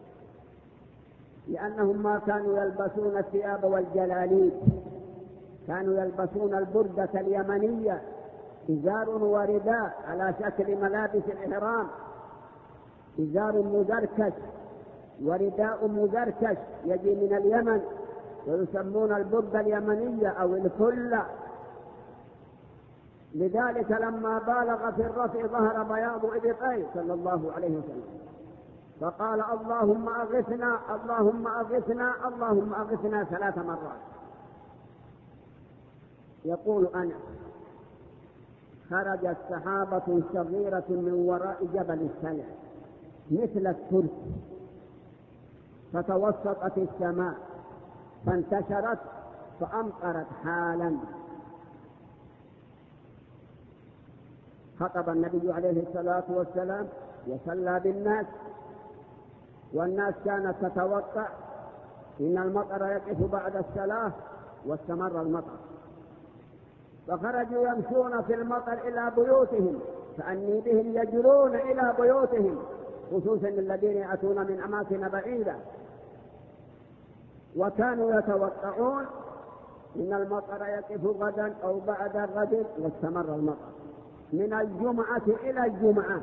لأنهم ما كانوا يلبسون الثياب والجلاليب، كانوا يلبسون البردة اليمنية، إزار ورداء على شكل ملابس الإحرام، إزار مزركش ورداء مزركش يجي من اليمن ويسمون البردة اليمنية أو الكلة. لذلك لما بالغ في الرفع ظهر بياض إبطيه صلى الله عليه وسلم، فقال اللهم أغثنا اللهم أغثنا اللهم أغثنا ثلاث مرات. يقول أنس: خرجت سحابة صغيرة من وراء جبل السلع مثل الترس، فتوسطت السماء فانتشرت فأمطرت حالا. خطب النبي عليه الصلاة والسلام وصلى بالناس، والناس كانت تتوقع إن المطر يقف بعد الصلاة، واستمر المطر، فخرجوا يمشون في المطر إلى بيوتهم، فأني بهم يجرون إلى بيوتهم، خصوصا الذين يأتون من أماكن بعيدة، وكانوا يتوقعون إن المطر يقف غدا أو بعد غد، واستمر المطر من الجمعة إلى الجمعة،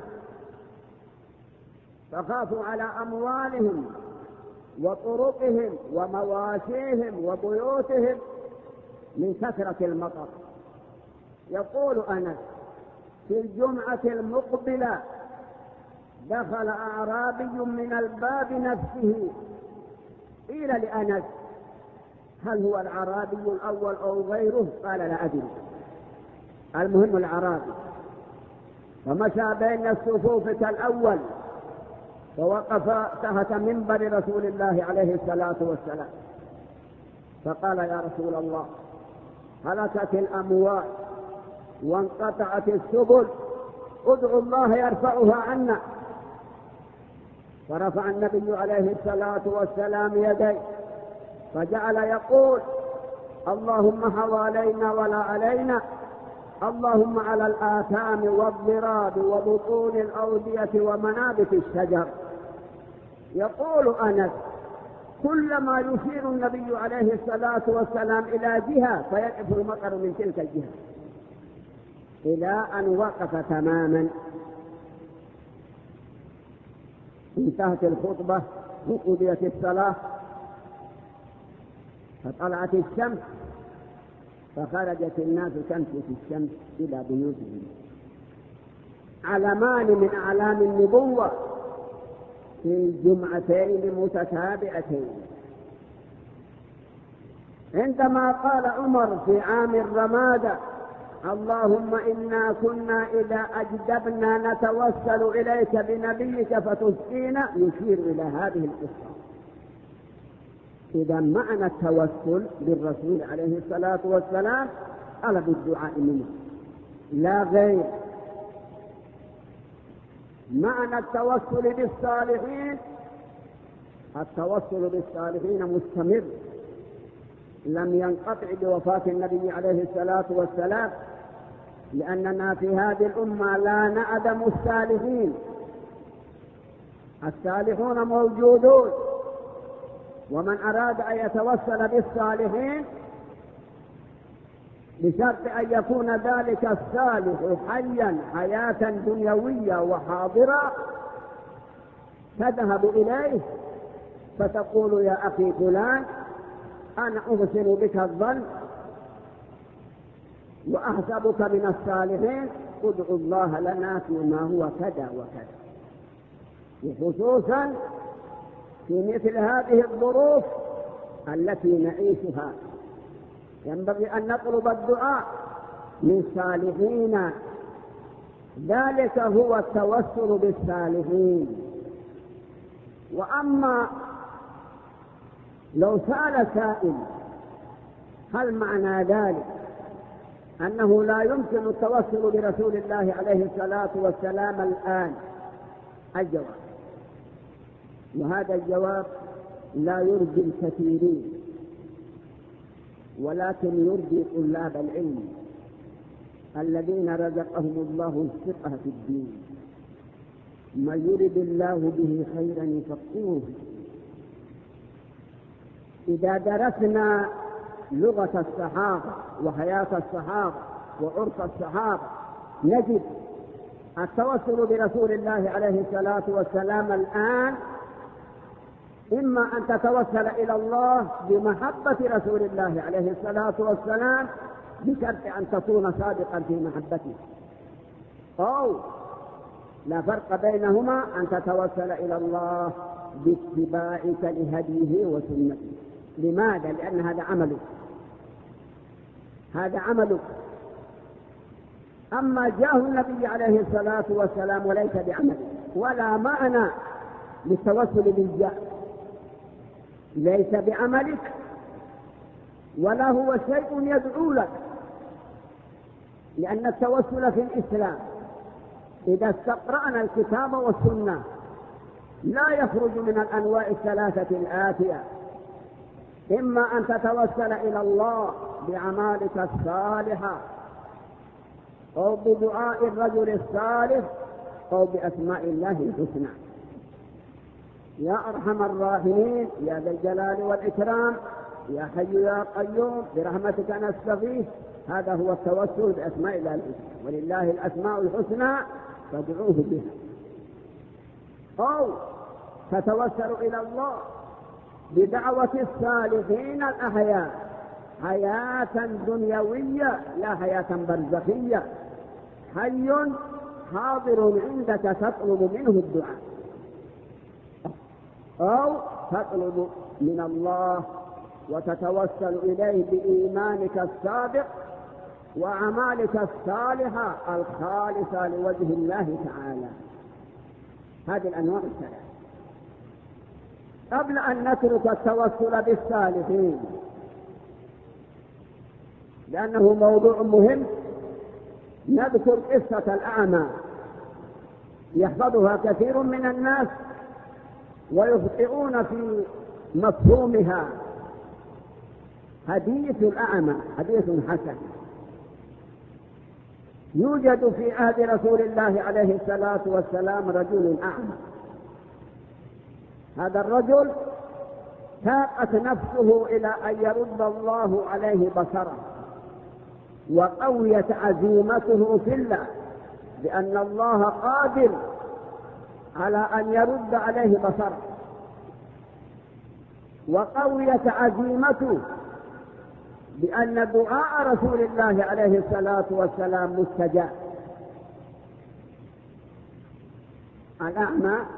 فخافوا على أموالهم وطرقهم ومواشيهم وبيوتهم من كثرة المطر. يقول أنس: في الجمعة المقبلة دخل أعرابي من الباب نفسه. قيل لأنس: هل هو الأعرابي الأول أو غيره؟ قال: لا أدري، المهم الأعرابي. ومشى بين الصفوف كالأول، ووقف تحت منبر رسول الله عليه الصلاة والسلام، فقال: يا رسول الله، هلكت الأموال وانقطعت السبل، ادعوا الله يرفعها عنا. فرفع النبي عليه الصلاة والسلام يديه فجعل يقول: اللهم حوالينا ولا علينا، اللهم على الآثام والضراب وبطون الأودية ومنابت الشجر. يقول أنس: كلما يشير النبي عليه الصلاة والسلام إلى جهة فيقف المطر من تلك الجهة، إلى أن وقف تماما. انتهت الخطبة وقضيت الصلاة، فطلعت الشمس، فخرجت الناس تمشي في الشمس إلى بيوتهم، علمان من أعلام النبوة في الجمعتين متتابعتين. عندما قال عمر في عام الرمادة: اللهم إنا كنا إذا أجدبنا نتوسل إليك بنبيك فتسقينا، يشير إلى هذه القصة. إذا معنى التوسل بالرسول عليه الصلاة والسلام طلب الدعاء منه لا غير. معنى التوسل بالصالحين، التوسل بالصالحين مستمر، لم ينقطع بوفاة النبي عليه الصلاة والسلام، لأننا في هذه الأمة لا نعدم الصالحين، الصالحون موجودون، ومن أراد أن يتوسل بالصالحين بشرط أن يكون ذلك الصالح حيا حياة دنيوية وحاضرة، تذهب إليه فتقول: يا أخي فلان، أنا أحسن بك الظن وأحسبك من الصالحين، ادعو الله لنا فيما هو كذا وكذا. وخصوصا في مثل هذه الظروف التي نعيشها ينبغي أن نطلب الدعاء من صالحين، ذلك هو التوسل بالصالحين. وأما لو سأل سائل: هل معنى ذلك أنه لا يمكن التوسل برسول الله عليه الصلاة والسلام الآن؟ الجواب، وهذا الجواب لا يرضي الكثيرين، ولكن يرضي طلاب العلم الذين رزقهم الله الفقه في الدين. من يرد الله به خيرا يفقهه. إذا درسنا لغة الصحابة وحياة الصحابة وعرف الصحابة نجد التوسل برسول الله عليه الصلاة والسلام الآن إما أن تتوسل إلى الله بمحبة رسول الله عليه الصلاة والسلام بشرط أن تكون صادقا في محبته، أو لا فرق بينهما أن تتوسل إلى الله باتباعك لهديه وسنته. لماذا؟ لأن هذا عملك، هذا عملك. أما جاه النبي عليه الصلاة والسلام وليس بعملك، ولا معنى للتوسل بالجاه، ليس بعملك ولا هو شيء يدعو لك، لأن التوسل في الإسلام إذا استقرأنا الكتاب والسنة لا يخرج من الأنواع الثلاثة الآتية: إما أن تتوسل إلى الله بأعمالك الصالحة، أو بدعاء الرجل الصالح، أو بأسماء الله الحسنى. يا أرحم الراحمين، يا ذا الجلال والإكرام، يا حي يا قيوم برحمتك نستغيث. هذا هو التوسل بأسماء الله الحسنى، ولله الأسماء الحسنى فادعوه بها. أو تتوسل إلى الله بدعوة الصالحين الأحياء، حياة دنيوية لا حياة برزخية، حي حاضر عندك تطلب منه الدعاء، أو تطلب من الله وتتوسل إليه بإيمانك الصادق وأعمالك الصالحة الخالصة لوجه الله تعالى. هذه الأنواع الثلاث. قبل أن نترك التوسل بالصالحين، لأنه موضوع مهم، نذكر قصة الأعمى يحفظها كثير من الناس ويخطئون في مفهومها. حديث الأعمى حديث حسن، يوجد في عهد رسول الله عليه الصلاة والسلام رجل أعمى. هذا الرجل تاقت نفسه إلى أن يرد الله عليه بصره، وقويت عزيمته في الله بأن الله قادر على أن يرد عليه بصره، وقويت عزيمته بأن دعاء رسول الله عليه الصلاة والسلام مستجاب. الأعمى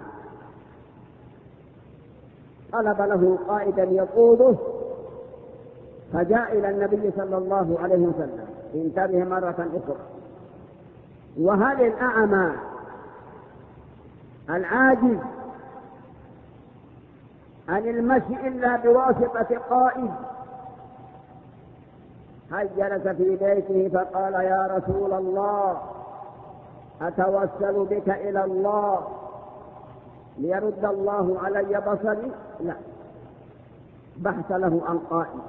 طلب له قائدا يقوده، فجاء إلى النبي صلى الله عليه وسلم: انتبه مرة أخرى، وهل الأعمى العاجز عن المشي إلا بواسطة قائد؟ هل جلس في بيته فقال: يا رسول الله أتوسل بك إلى الله ليرد الله علي بصري؟ لا، بحث له عن قائد،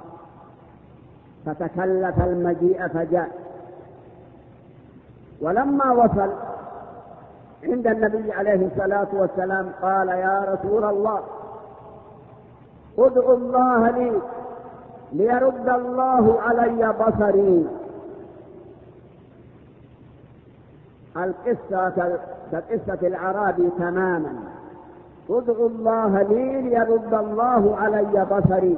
فتكلف المجيء فجاء. ولما وصل عند النبي عليه الصلاة والسلام قال: يا رسول الله ادعو الله لي ليرد الله علي بصري. القصة كقصة الأعرابي تماما: ادعو الله لي ليرد الله علي بصري.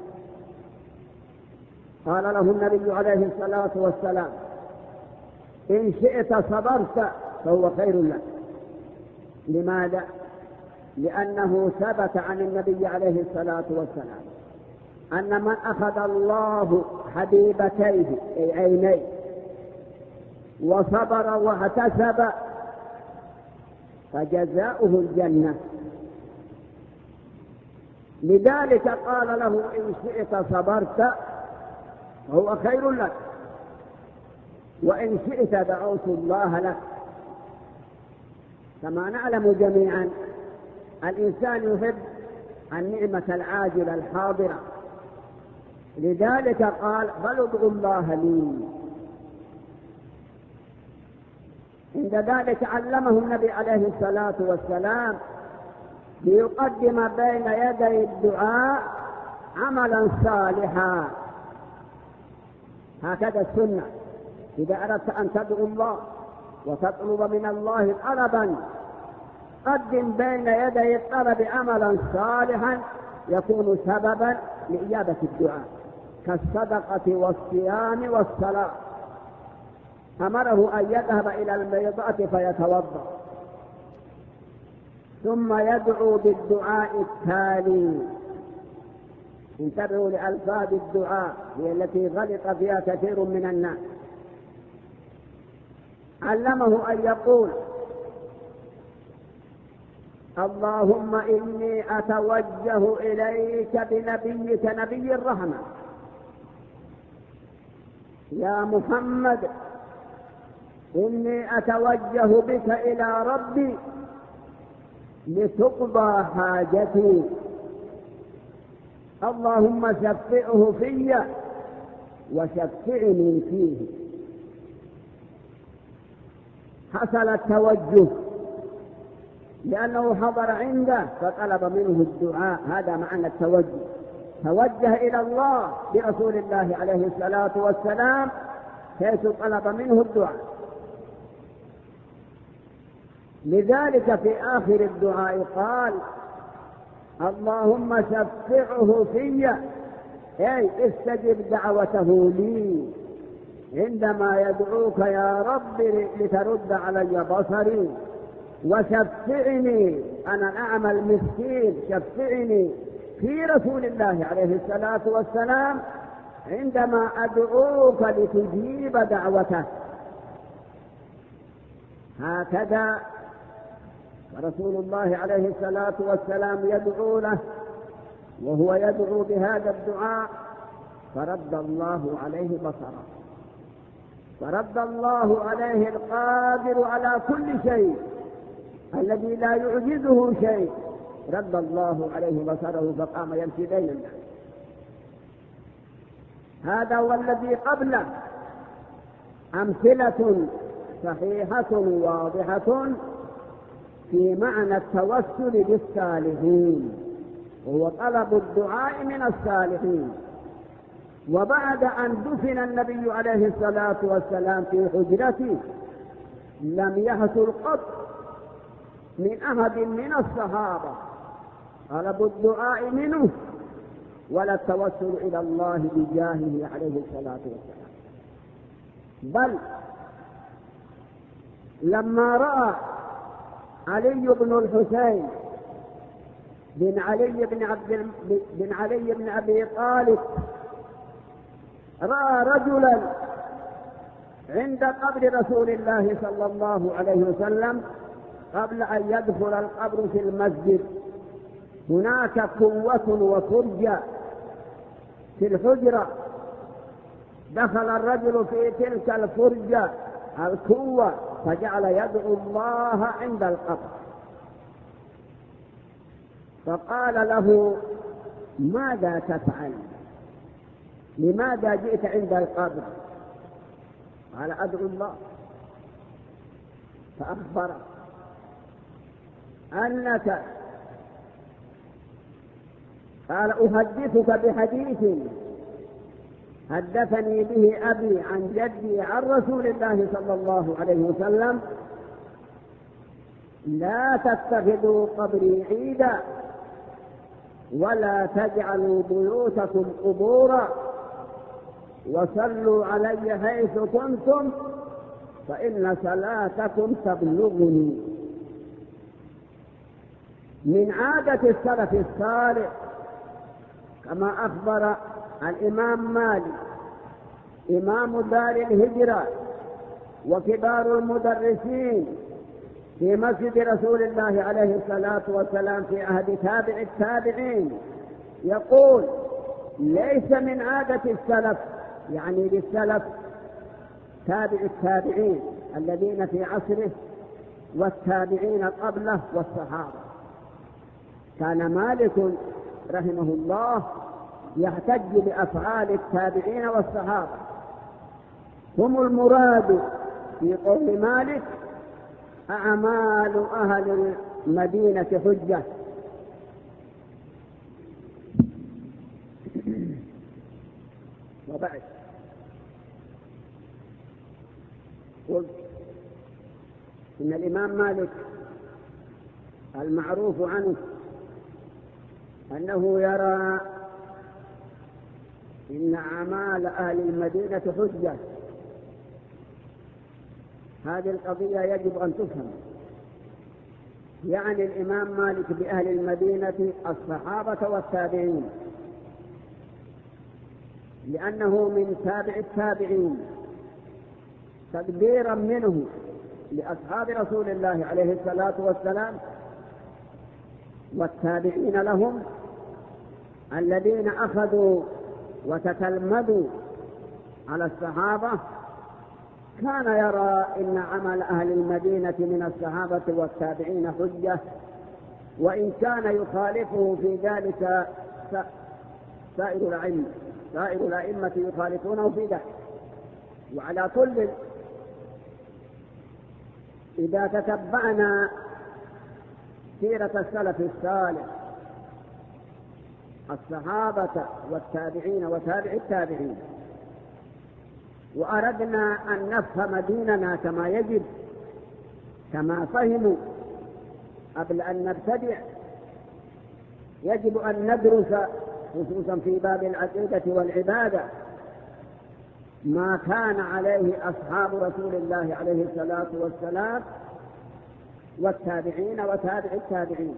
قال له النبي عليه الصلاة والسلام: إن شئت صبرت فهو خير لك. لماذا؟ لأنه ثبت عن النبي عليه الصلاة والسلام أن من أخذ الله حبيبتيه أي عينيه وصبر واحتسب فجزاؤه الجنة. لذلك قال له: إن شئت صبرت فهو خير لك، وإن شئت دعوت الله لك. كما نعلم جميعا الإنسان يحب النعمة العاجلة الحاضرة، لذلك قال: بل ادعوا الله لي. عند ذلك علمه النبي عليه الصلاة والسلام ليقدم بين يدي الدعاء عملا صالحا. هكذا السنة: إذا أردت أن تدعو الله وتطلب من الله طلبا قدم بين يدي الطلب عملا صالحا يكون سببا لإجابة الدعاء. كالصدقة والصيام والصلاة، أمره أن يذهب إلى الميضة فيتوضأ، ثم يدعو بالدعاء التالي. انتبهوا لألفاظ الدعاء، هي التي غلط فيها كثير من الناس. علمه أن يقول: اللهم إني أتوجه إليك بنبيك نبي الرحمة، يا محمد إني أتوجه بك إلى ربي لتقضى حاجتي، اللهم شفعه في وشفعني فيه. حصل التوجه لأنه حضر عنده فطلب منه الدعاء، هذا معنى التوجه. توجه إلى الله برسول الله عليه الصلاة والسلام حيث طلب منه الدعاء. لذلك في آخر الدعاء قال: اللهم شفعه في، أي استجب دعوته لي عندما يدعوك يا رب لترد علي بصري، وشفعني، أنا الأعمى المسكين، شفعني في رسول الله عليه الصلاة والسلام عندما أدعوك لتجيب دعوته. هكذا رسول الله عليه الصلاة والسلام يدعو له، وهو يدعو بهذا الدعاء فرد الله عليه بصره، فرد الله عليه القادر على كل شيء الذي لا يعجزه شيء، رد الله عليه بصره فقام يمشي بين الناس. هذا والذي قبله أمثلة صحيحة واضحة في معنى التوسل بالصالحين، وهو طلب الدعاء من الصالحين. وبعد أن دفن النبي عليه الصلاة والسلام في حجرته لم يحصل قط من أحد من الصحابة طلب الدعاء منه ولا التوسل إلى الله بجاهه عليه الصلاة والسلام. بل لما رأى علي بن الحسين بن علي بن عبد بن علي بن أبي طالب، رأى رجلا عند قبر رسول الله صلى الله عليه وسلم قبل أن يدخل القبر في المسجد، هناك قوة وفرجة في الحجرة، دخل الرجل في تلك الفرجة القوة فجعل يدعو الله عند القبر، فقال له: ماذا تفعل؟ لماذا جئت عند القبر؟ قال: أدعو الله. فأخبر أنك، قال: أحدثك بحديث حدثني به أبي عن جدي عن رسول الله صلى الله عليه وسلم: لا تتخذوا قبري عيدا ولا تجعلوا بيوتكم قبورا وصلوا علي حيث كنتم فإن صلاتكم تبلغني. من عادة السلف الصالح كما أخبر الإمام مالك إمام دار الهجرة وكبار المدرسين في مسجد رسول الله عليه الصلاة والسلام في عهد تابع التابعين، يقول: ليس من عادة السلف، يعني للسلف تابع التابعين الذين في عصره والتابعين قبله والصحابة. كان مالك رحمه الله يحتج بأفعال التابعين والصحابة، هم المراد في قول مالك: أعمال أهل المدينة حجة. وبعد قلت إن الإمام مالك المعروف عنه أنه يرى إن أعمال أهل المدينة حجة. هذه القضية يجب أن تفهم. يعني الإمام مالك بأهل المدينة الصحابة والتابعين، لأنه من تابع التابعين تدبيرا منه لأصحاب رسول الله عليه الصلاة والسلام والتابعين لهم الذين أخذوا وتتلمذوا على الصحابة. كان يرى إن عمل أهل المدينة من الصحابة والتابعين حجة، وإن كان يخالفه في ذلك سائر الأئمة سائر الأئمة يخالفونه في ذلك. وعلى كل، إذا تتبعنا سيرة السلف الصالح الصحابة والتابعين وتابع التابعين، وأردنا أن نفهم ديننا كما يجب كما فهموا قبل أن نبتدع، يجب أن ندرس خصوصا في باب العقيدة والعبادة ما كان عليه أصحاب رسول الله عليه الصلاة والسلام والتابعين وتابع التابعين.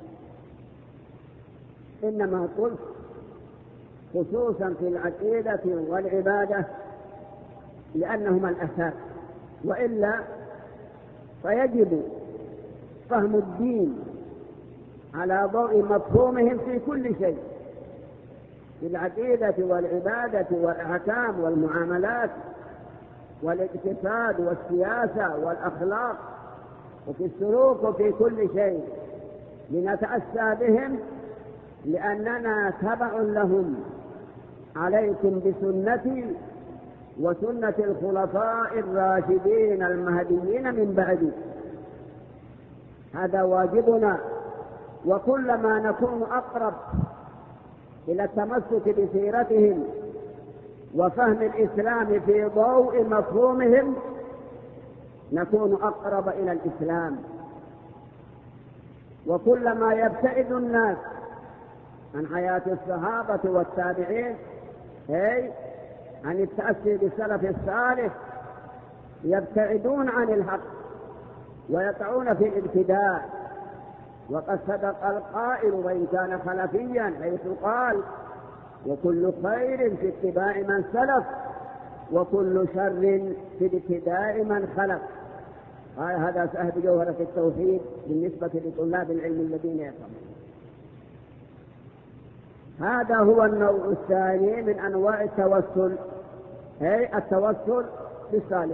إنما قلت خصوصا في العقيدة والعبادة لأنهما الأساس، وإلا فيجب فهم الدين على ضوء مفهومهم في كل شيء، في العقيدة والعبادة والأحكام والمعاملات والاقتصاد والسياسة والأخلاق وفي السلوك وفي كل شيء، لنتأسى بهم لأننا تبع لهم. عليكم بسنتي وسنة الخلفاء الراشدين المهديين من بعدي، هذا واجبنا. وكلما نكون أقرب إلى التمسك بسيرتهم وفهم الإسلام في ضوء مفهومهم نكون أقرب إلى الإسلام. وكلما يبتعد الناس عن حياة الصحابة والتابعين، أي عن التأسي بالسلف الصالح، يبتعدون عن الحق ويقعون في الابتداع. وقد صدق القائل وإن كان خلفيا حيث قال: وكل خير في اتباع من سلف وكل شر في ابتداع من خلف. قال هذا صاحب جوهرة التوحيد بالنسبة لطلاب العلم الذين يفهمون. هذا هو النوع الثاني من أنواع التوسل، أي التوسل بالصالح،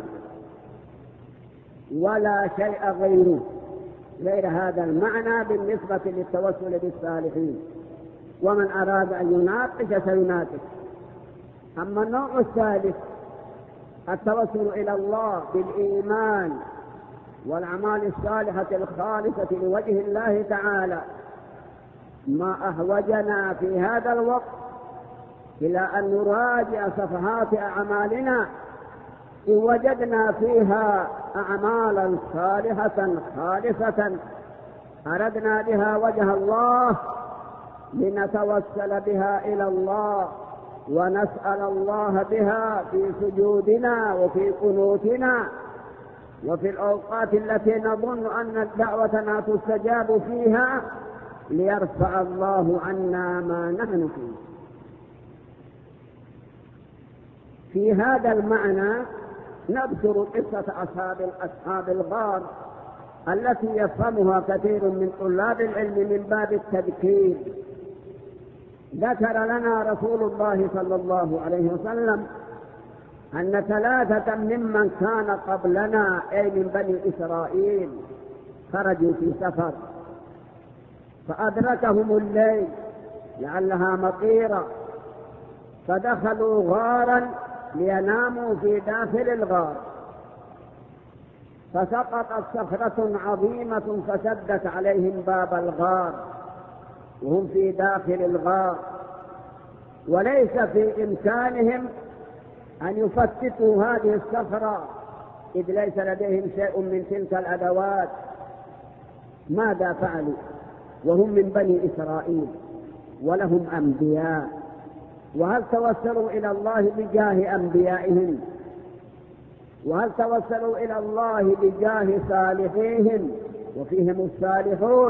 ولا شيء غيره غير هذا المعنى بالنسبة للتوسل بالصالحين. ومن أراد أن يناقش سيناقش. أما النوع الثالث التوسل إلى الله بالإيمان والأعمال الصالحة الخالصة لوجه الله تعالى، ما أحوجنا في هذا الوقت إلى أن نراجع صفحات أعمالنا إن وجدنا فيها أعمالا صالحة خالصة أردنا بها وجه الله لنتوسل بها إلى الله ونسأل الله بها في سجودنا وفي قنوتنا وفي الأوقات التي نظن أن دعوتنا تستجاب فيها، ليرفع الله عنا ما نحن فيه. في هذا المعنى نذكر قصة أصحاب أصحاب الغار التي يفهمها كثير من طلاب العلم من باب التذكير. ذكر لنا رسول الله صلى الله عليه وسلم أن ثلاثة ممن كان قبلنا أي من بني إسرائيل خرجوا في سفر فأدركهم الليل لعلها مطيرة، فدخلوا غارا ليناموا في داخل الغار، فسقطت صخرة عظيمة فسدت عليهم باب الغار وهم في داخل الغار، وليس في إمكانهم أن يفتتوا هذه الصخرة إذ ليس لديهم شيء من تلك الأدوات. ماذا فعلوا وهم من بني إسرائيل ولهم أنبياء؟ وهل توسلوا إلى الله بجاه أنبيائهم؟ وهل توسلوا إلى الله بجاه صالحيهم وفيهم الصالحون؟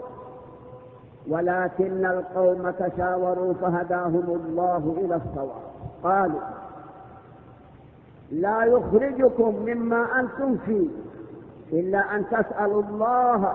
ولكن القوم تشاوروا فهداهم الله إلى الصواب. قالوا لا يخرجكم مما أنتم فيه إلا أن تسألوا الله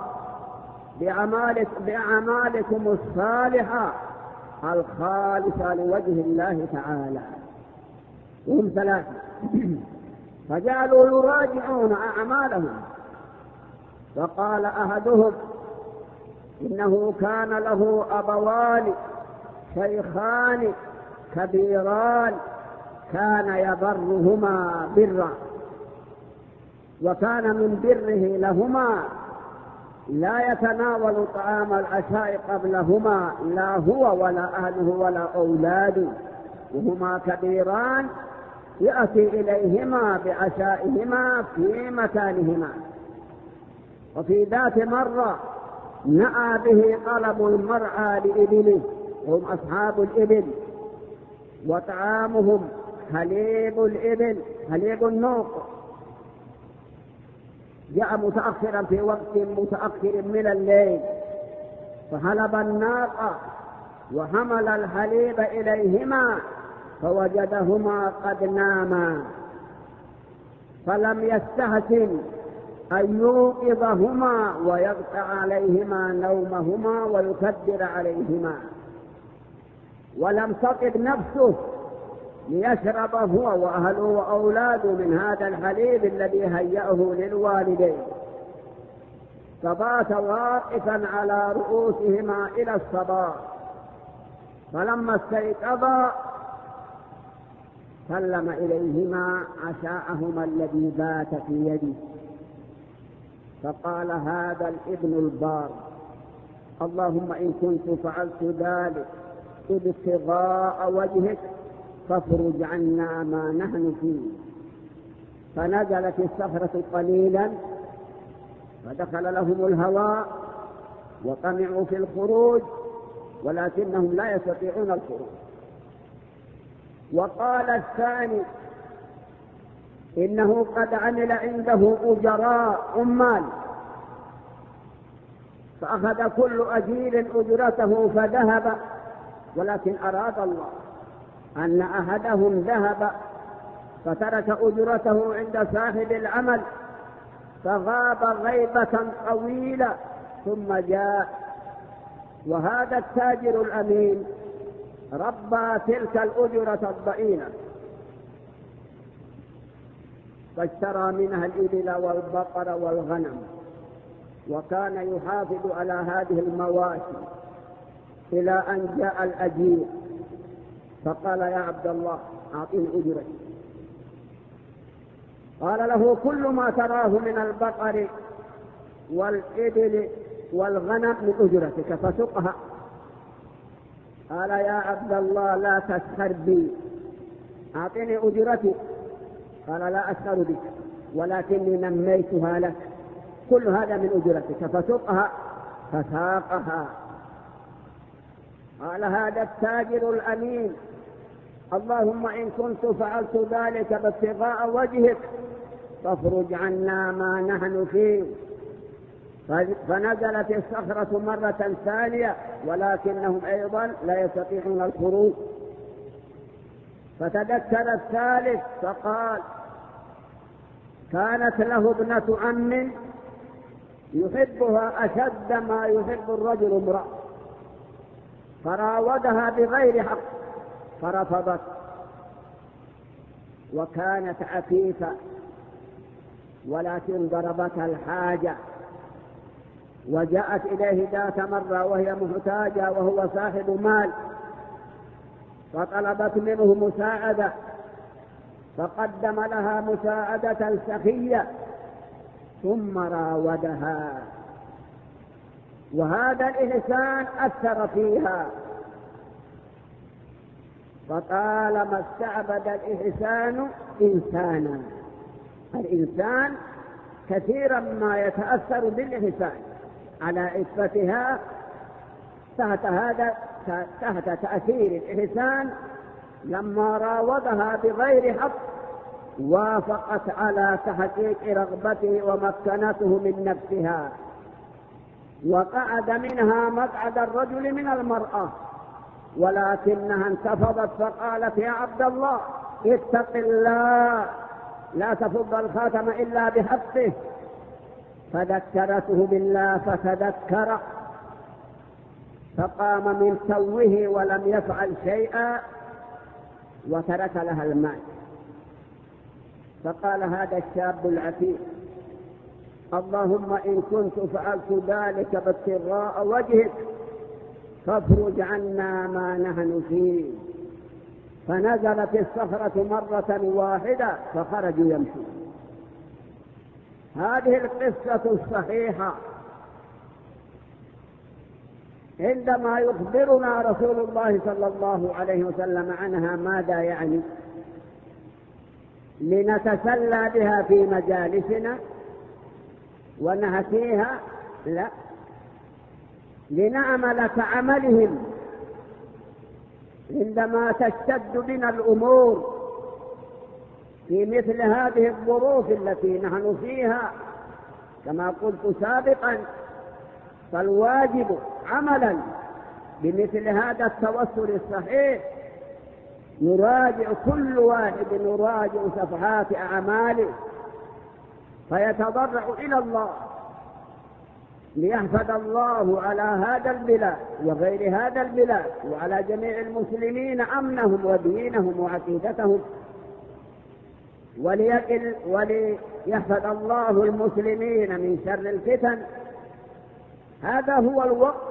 بأعمالكم الصالحة الخالصة لوجه الله تعالى. هم ثلاثة فجعلوا يراجعون أعمالهم. فقال أحدهم إنه كان له أبوان شيخان كبيران كان يبرهما برا، وكان من بره لهما لا يتناول طعام العشاء قبلهما لا هو ولا أهله ولا أولاده، وهما كبيران يأتي إليهما بعشائهما في مكانهما. وفي ذات مرة نأى به طلب المرعى لإبله، هم أصحاب الإبل، وطعامهم حليب الإبل حليب النوق. جاء متأخرا في وقت متأخر من الليل فحلب الناقة وحمل الحليب إليهما فوجدهما قد ناما، فلم يستحسن أن يوقظهما ويقطع عليهما نومهما ويكدر عليهما، ولم تطب نفسه ليشرب هو وأهله وأولاده من هذا الحليب الذي هيأه للوالدين، فبات واقفا على رؤوسهما إلى الصباح. فلما استيقظا سلم إليهما عشاءهما الذي بات في يده، فقال هذا الابن البار اللهم إن كنت فعلت ذلك ابتغاء وجهك فافرج عنا ما نحن فيه. فنزلت الصخرة قليلا فدخل لهم الهواء وطمعوا في الخروج ولكنهم لا يستطيعون الخروج. وقال الثاني إنه قد عمل عنده أجراء عمال، فأخذ كل أجير أجرته فذهب، ولكن أراد الله أن أحدهم ذهب فترك أجرته عند صاحب العمل فغاب غيبة طويلة ثم جاء، وهذا التاجر الأمين ربى تلك الأجرة الضئيلة فاشترى منها الإبل والبقر والغنم، وكان يحافظ على هذه المواشي إلى أن جاء الأجير فقال يا عبد الله أعطني أجرتي. قال له كل ما تراه من البقر والإبل والغنم من أجرتك فسقها. قال يا عبد الله لا تسخر بي أعطني أجرتي. قال لا أسخر بك ولكني نميتها لك، كل هذا من أجرتك فسقها، فساقها. قال هذا التاجر الأمين اللهم إن كنت فعلت ذلك بابتغاء وجهك فافرج عنا ما نحن فيه. فنزلت الصخرة مرة ثانية ولكنهم أيضا لا يستطيعون الخروج. فتذكر الثالث فقال كانت له ابنة عم يحبها أشد ما يحب الرجل امرأة، فراودها بغير حق فرفضت، وكانت عفيفة ولكن ضربتها الحاجة، وجاءت إليه ذات مرة وهي محتاجة وهو صاحب مال، فطلبت منه مساعدة فقدم لها مساعدة سخية ثم راودها، وهذا الإحسان أثر فيها. فطالما استعبد الإحسان إنسانا، الإنسان كثيرا ما يتأثر بالإحسان على عفتها تحت هذا تحت تأثير الإحسان لما راودها بغير حق وافقت على تحقيق رغبته ومكنته من نفسها، وقعد منها مقعد الرجل من المرأة، ولكنها انتفضت فقالت: يا عبد الله اتق الله، لا تفض الخاتم إلا بحقه. فذكرته بالله فتذكر، فقام من توه ولم يفعل شيئا وترك لها المال. فقال هذا الشاب العفيف: اللهم إن كنت فعلت ذلك ابتغاء وجهك فافرج عنا ما نحن فيه. فنزلت الصخرة مرة واحدة فخرجوا يمشون. هذه القصة الصحيحة عندما يخبرنا رسول الله صلى الله عليه وسلم عنها ماذا يعني؟ لنتسلى بها في مجالسنا ونحكيها؟ لا، لنعمل كعملهم عندما تشتد بنا الأمور في مثل هذه الظروف التي نحن فيها. كما قلت سابقا، فالواجب عملا بمثل هذا التوسل الصحيح نراجع كل واحد نراجع صفحات أعماله فيتضرع إلى الله ليحفظ الله على هذا البلاد وغير هذا البلاد وعلى جميع المسلمين أمنهم ودينهم وعقيدتهم، وليقل وليحفظ الله المسلمين من شر الفتن. هذا هو الوقت.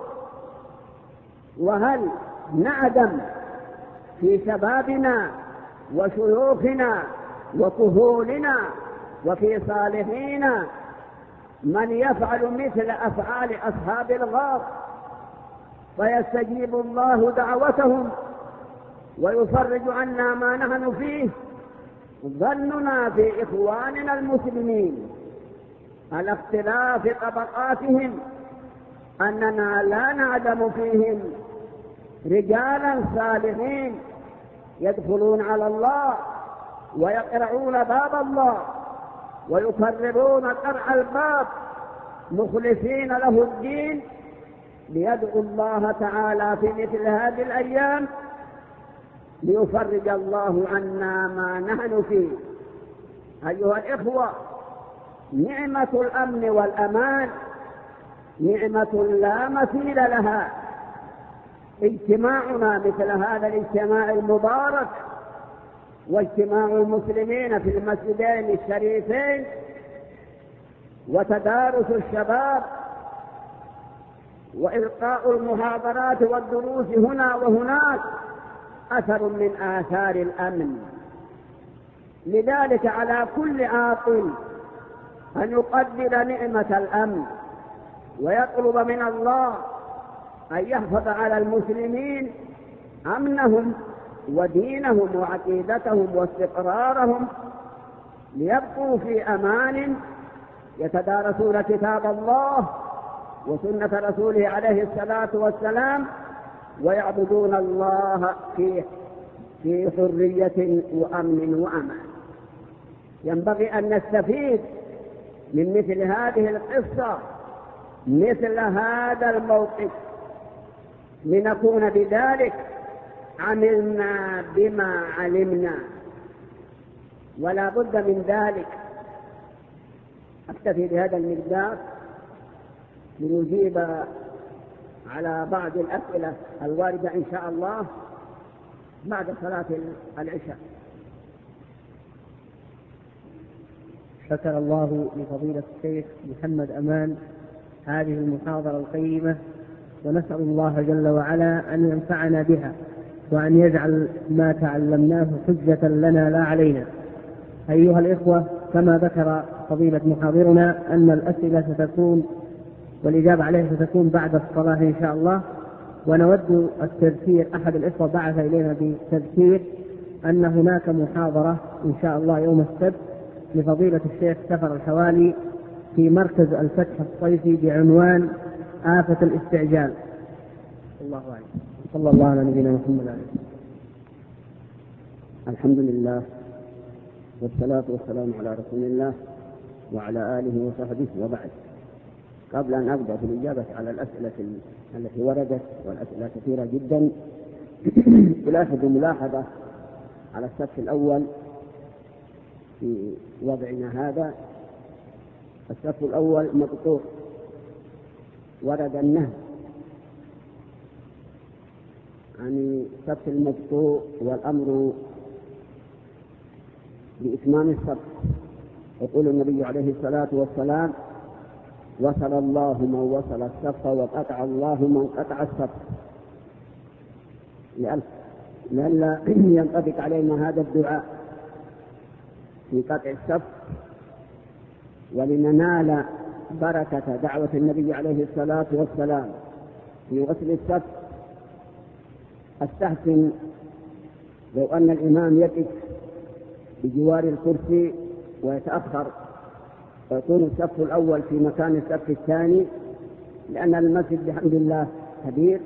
وهل نعدم في شبابنا وشيوخنا وكهولنا وفي صالحينا من يفعل مثل أفعال أصحاب الغار فيستجيب الله دعوتهم ويفرج عنا ما نحن فيه؟ ظننا في إخواننا المسلمين على اختلاف طبقاتهم أننا لا نعدم فيهم رجالا صالحين يدخلون على الله ويقرعون باب الله ويكررون قرع الباب مخلصين له الدين ليدعو الله تعالى في مثل هذه الأيام ليفرج الله عنا ما نحن فيه. أيها الإخوة، نعمة الأمن والأمان نعمة لا مثيل لها. اجتماعنا مثل هذا الاجتماع المبارك واجتماع المسلمين في المسجدين الشريفين وتدارس الشباب وإلقاء المحاضرات والدروس هنا وهناك أثر من آثار الأمن. لذلك على كل عاقل أن يقدر نعمة الأمن ويطلب من الله أن يحفظ على المسلمين أمنهم ودينهم وعقيدتهم واستقرارهم ليبقوا في أمان يتدارسون كتاب الله وسنة رسوله عليه الصلاة والسلام ويعبدون الله في في حرية وأمن وأمان. ينبغي أن نستفيد من مثل هذه القصة مثل هذا الموقف لنكون بذلك عملنا بما علمنا، ولا بد من ذلك. أكتفي بهذا المقدار لنجيب على بعض الأسئلة الواردة إن شاء الله بعد صلاة العشاء. شكر الله لفضيلة الشيخ محمد أمان هذه المحاضرة القيمة، ونسأل الله جل وعلا أن ينفعنا بها وأن يجعل ما تعلمناه حجة لنا لا علينا. أيها الإخوة، كما ذكر فضيلة محاضرنا أن الأسئلة ستكون والإجابة عليها ستكون بعد الصلاة إن شاء الله. ونود التذكير، أحد الإخوة بعث إلينا بتذكير أن هناك محاضرة إن شاء الله يوم السبت لفضيلة الشيخ سفر الحوالي في مركز الفتح الصيفي بعنوان آفة الاستعجال. الله أعلم. صلى الله على نبينا محمد عليه. الحمد لله والصلاة والسلام على رسول الله وعلى آله وصحبه وبعد. قبل أن أبدأ في الإجابة على الأسئلة التي وردت والأسئلة كثيرة جدا، ألاحظ ملاحظة على الصف الأول في وضعنا هذا. الصف الأول مقطوع، ورد النهي عن الصف المقطوع والأمر بإتمام الصف. يقول النبي عليه الصلاة والسلام: وصل الله من وصل الصف وقطع الله من قطع الصف. لئلا ينطبق علينا هذا الدعاء في قطع الصف، ولننال بركة دعوة النبي عليه الصلاة والسلام في وصل الصف، أستحسن لو أن الإمام يقف بجوار الكرسي ويتأخر ويكون الصف الأول في مكان الصف الثاني، لأن المسجد بحمد الله كبير.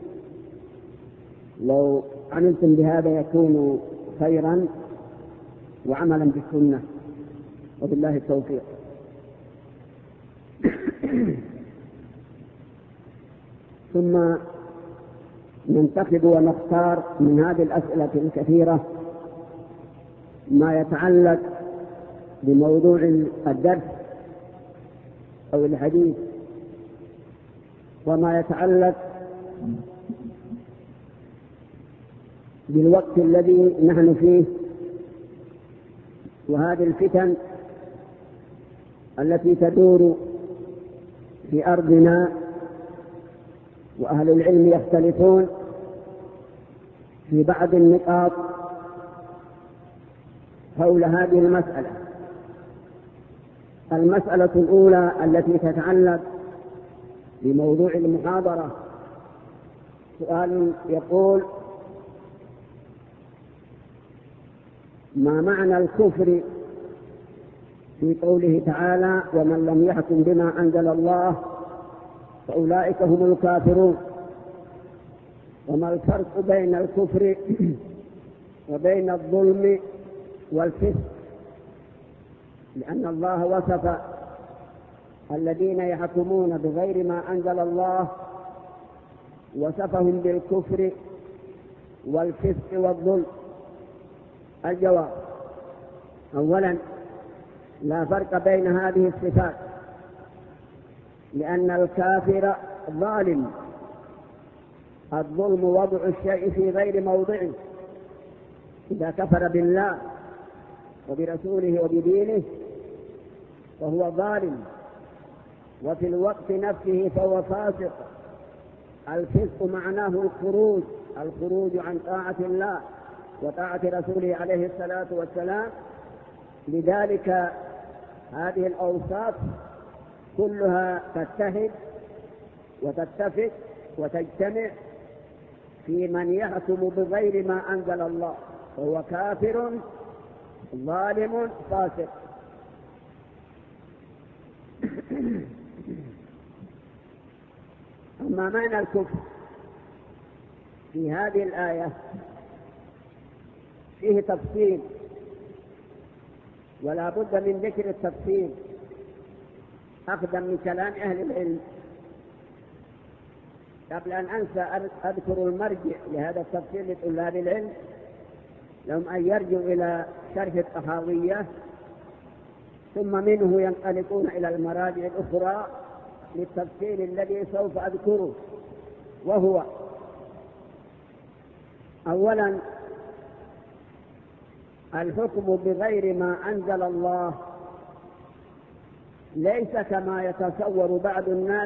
لو عملتم بهذا يكون خيرا وعملا بالسنة، وبالله التوفيق. ثم ننتخب ونختار من هذه الأسئلة الكثيرة ما يتعلق بموضوع الدرس أو الحديث، وما يتعلق بالوقت الذي نحن فيه، وهذه الفتن التي تدور في أرضنا، وأهل العلم يختلفون في بعض النقاط حول هذه المسألة. المسألة الأولى التي تتعلق بموضوع المحاضرة سؤال يقول: ما معنى الكفر في قوله تعالى: ومن لم يحكم بما أنزل الله فأولئك هم الكافرون؟ وما الفرق بين الكفر وبين الظلم والفسق؟ لأن الله وصف الذين يحكمون بغير ما أنزل الله، وصفهم بالكفر والفسق والظلم. الجواب: أولا، لا فرق بين هذه الصفات، لأن الكافر ظالم. الظلم وضع الشيء في غير موضعه. إذا كفر بالله وبرسوله وبدينه فهو ظالم، وفي الوقت نفسه فهو فاسق. الفسق معناه الخروج الخروج عن طاعة الله وطاعة رسوله عليه الصلاة والسلام. لذلك هذه الأوصاف كلها تتحد وتتفق وتجتمع في من يحكم بغير ما أنزل الله، وهو كافر ظالم فاسق. أما معنى الكفر في هذه الآية فيه تفصيل، ولا بد من ذكر التفصيل أخذا من كلام أهل العلم. قبل أن أنسى أذكر المرجع لهذا التفصيل لطلاب العلم، لهم أن يرجعوا إلى شرح الطحاوية، ثم منه ينطلقون إلى المراجع الأخرى للتفصيل الذي سوف أذكره. وهو: أولا، الحكم بغير ما أنزل الله ليس كما يتصور بعض الناس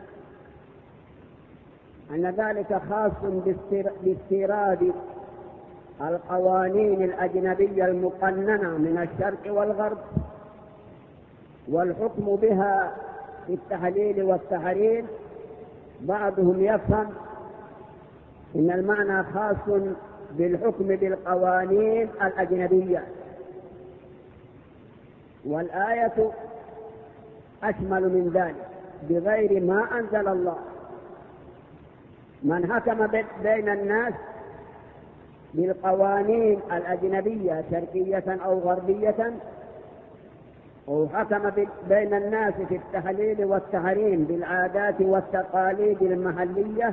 أن ذلك خاص باستيراد القوانين الأجنبية المقننة من الشرق والغرب والحكم بها في التحليل والتحريم. بعضهم يفهم إن المعنى خاص بالحكم بالقوانين الأجنبية، والآية أشمل من ذلك، بغير ما أنزل الله. من حكم بين الناس بالقوانين الأجنبية شرقية أو غربية، وحكم بين الناس في التحليل والتحريم بالعادات والتقاليد المحلية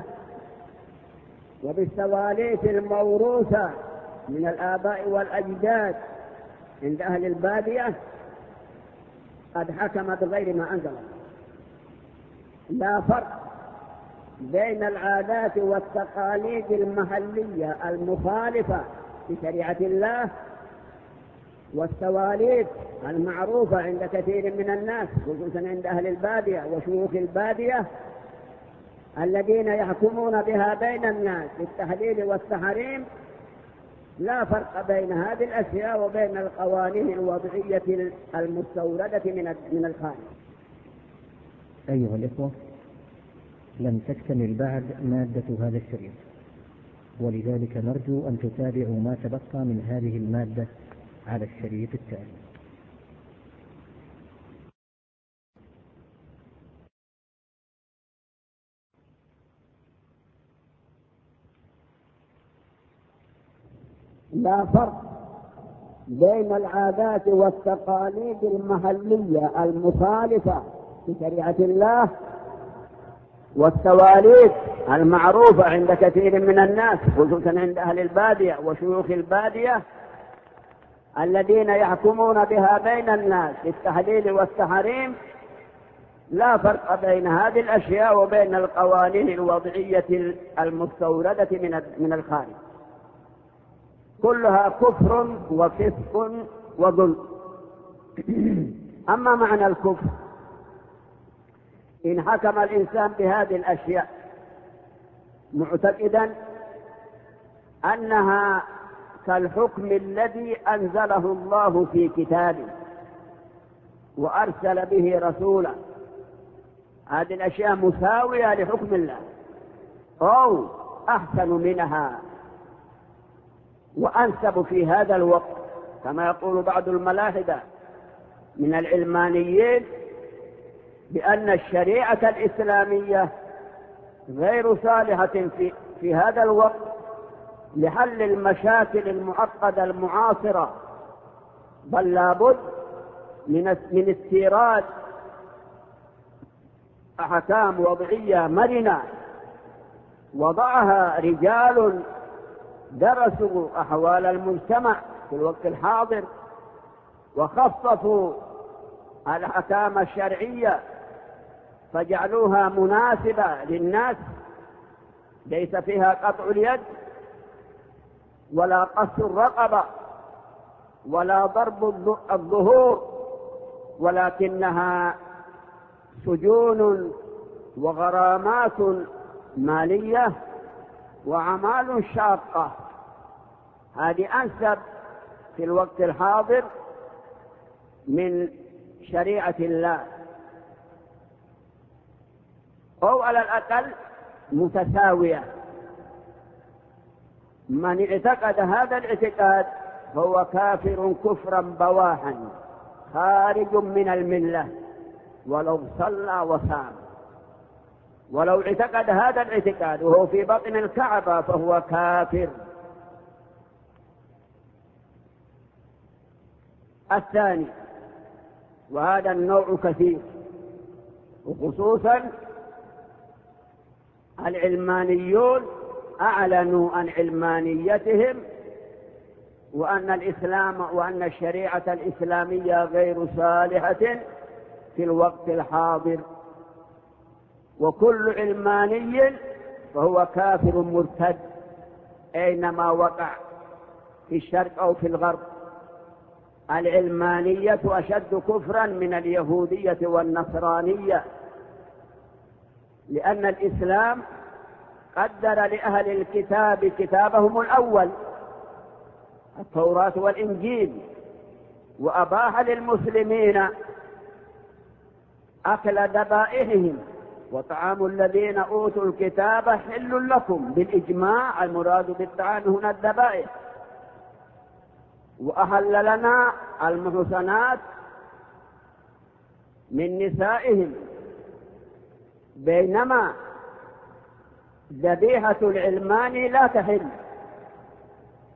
وبالسواليف الموروثة من الآباء والأجداد عند أهل البادية، قد حكم بغير ما أنزل. لا فرق بين العادات والتقاليد المحلية المخالفة لشريعة الله والسواليف المعروفة عند كثير من الناس خصوصا عند أهل البادية وشيوخ البادية الذين يحكمون بها بين الناس في التحليل والتحريم. لا فرق بين هذه الأشياء وبين القوانين الوضعية المستوردة من الخارج. أيها الإخوة، لم تكتمل بعد مادة هذا الشريط، ولذلك نرجو أن تتابعوا ما تبقى من هذه المادة على الشريط التالي. لا فرق بين العادات والتقاليد المحلية المخالفة لشريعة الله والسواليف المعروفة عند كثير من الناس خصوصا عند أهل البادية وشيوخ البادية الذين يحكمون بها بين الناس في التحليل والتحريم. لا فرق بين هذه الأشياء وبين القوانين الوضعية المستوردة من الخارج، كلها كفر وفسق وظلم. أما معنى الكفر، إن حكم الإنسان بهذه الأشياء معتقدا أنها كالحكم الذي أنزله الله في كتابه وأرسل به رسولا، هذه الأشياء مساوية لحكم الله أو أحسن منها وأنسب في هذا الوقت، كما يقول بعض الملاحدة من العلمانيين بأن الشريعة الإسلامية غير صالحة في, في هذا الوقت لحل المشاكل المعقدة المعاصرة، بل لابد من من استيراد أحكام وضعية مرنة وضعها رجال درسوا أحوال المجتمع في الوقت الحاضر وخصصوا الأحكام الشرعية فجعلوها مناسبة للناس، ليس فيها قطع اليد ولا قص الرقبة ولا ضرب الظهور، ولكنها سجون وغرامات مالية وأعمال شاقة. هذه أنسب في الوقت الحاضر من شريعة الله، أو على الأقل متساوية. من اعتقد هذا الاعتقاد فهو كافر كفرا بواحا خارج من الملة ولو صلى وصام. ولو اعتقد هذا الاعتقاد وهو في بطن الكعبة فهو كافر. الثاني، وهذا النوع كثير، وخصوصا العلمانيون أعلنوا عن علمانيتهم وأن الإسلام وأن الشريعة الإسلامية غير صالحة في الوقت الحاضر، وكل علماني فهو كافر مرتد أينما وقع في الشرق أو في الغرب. العلمانية أشد كفرا من اليهودية والنصرانية، لأن الإسلام قدر لأهل الكتاب كتابهم الأول التوراة والإنجيل، وأباح للمسلمين أكل ذبائحهم وطعام الذين أوتوا الكتاب حل لكم بالإجماع، المراد بالطعام هنا الذبائح، وأحل لنا المحصنات من نسائهم، بينما ذبيحة العلمان لا تحل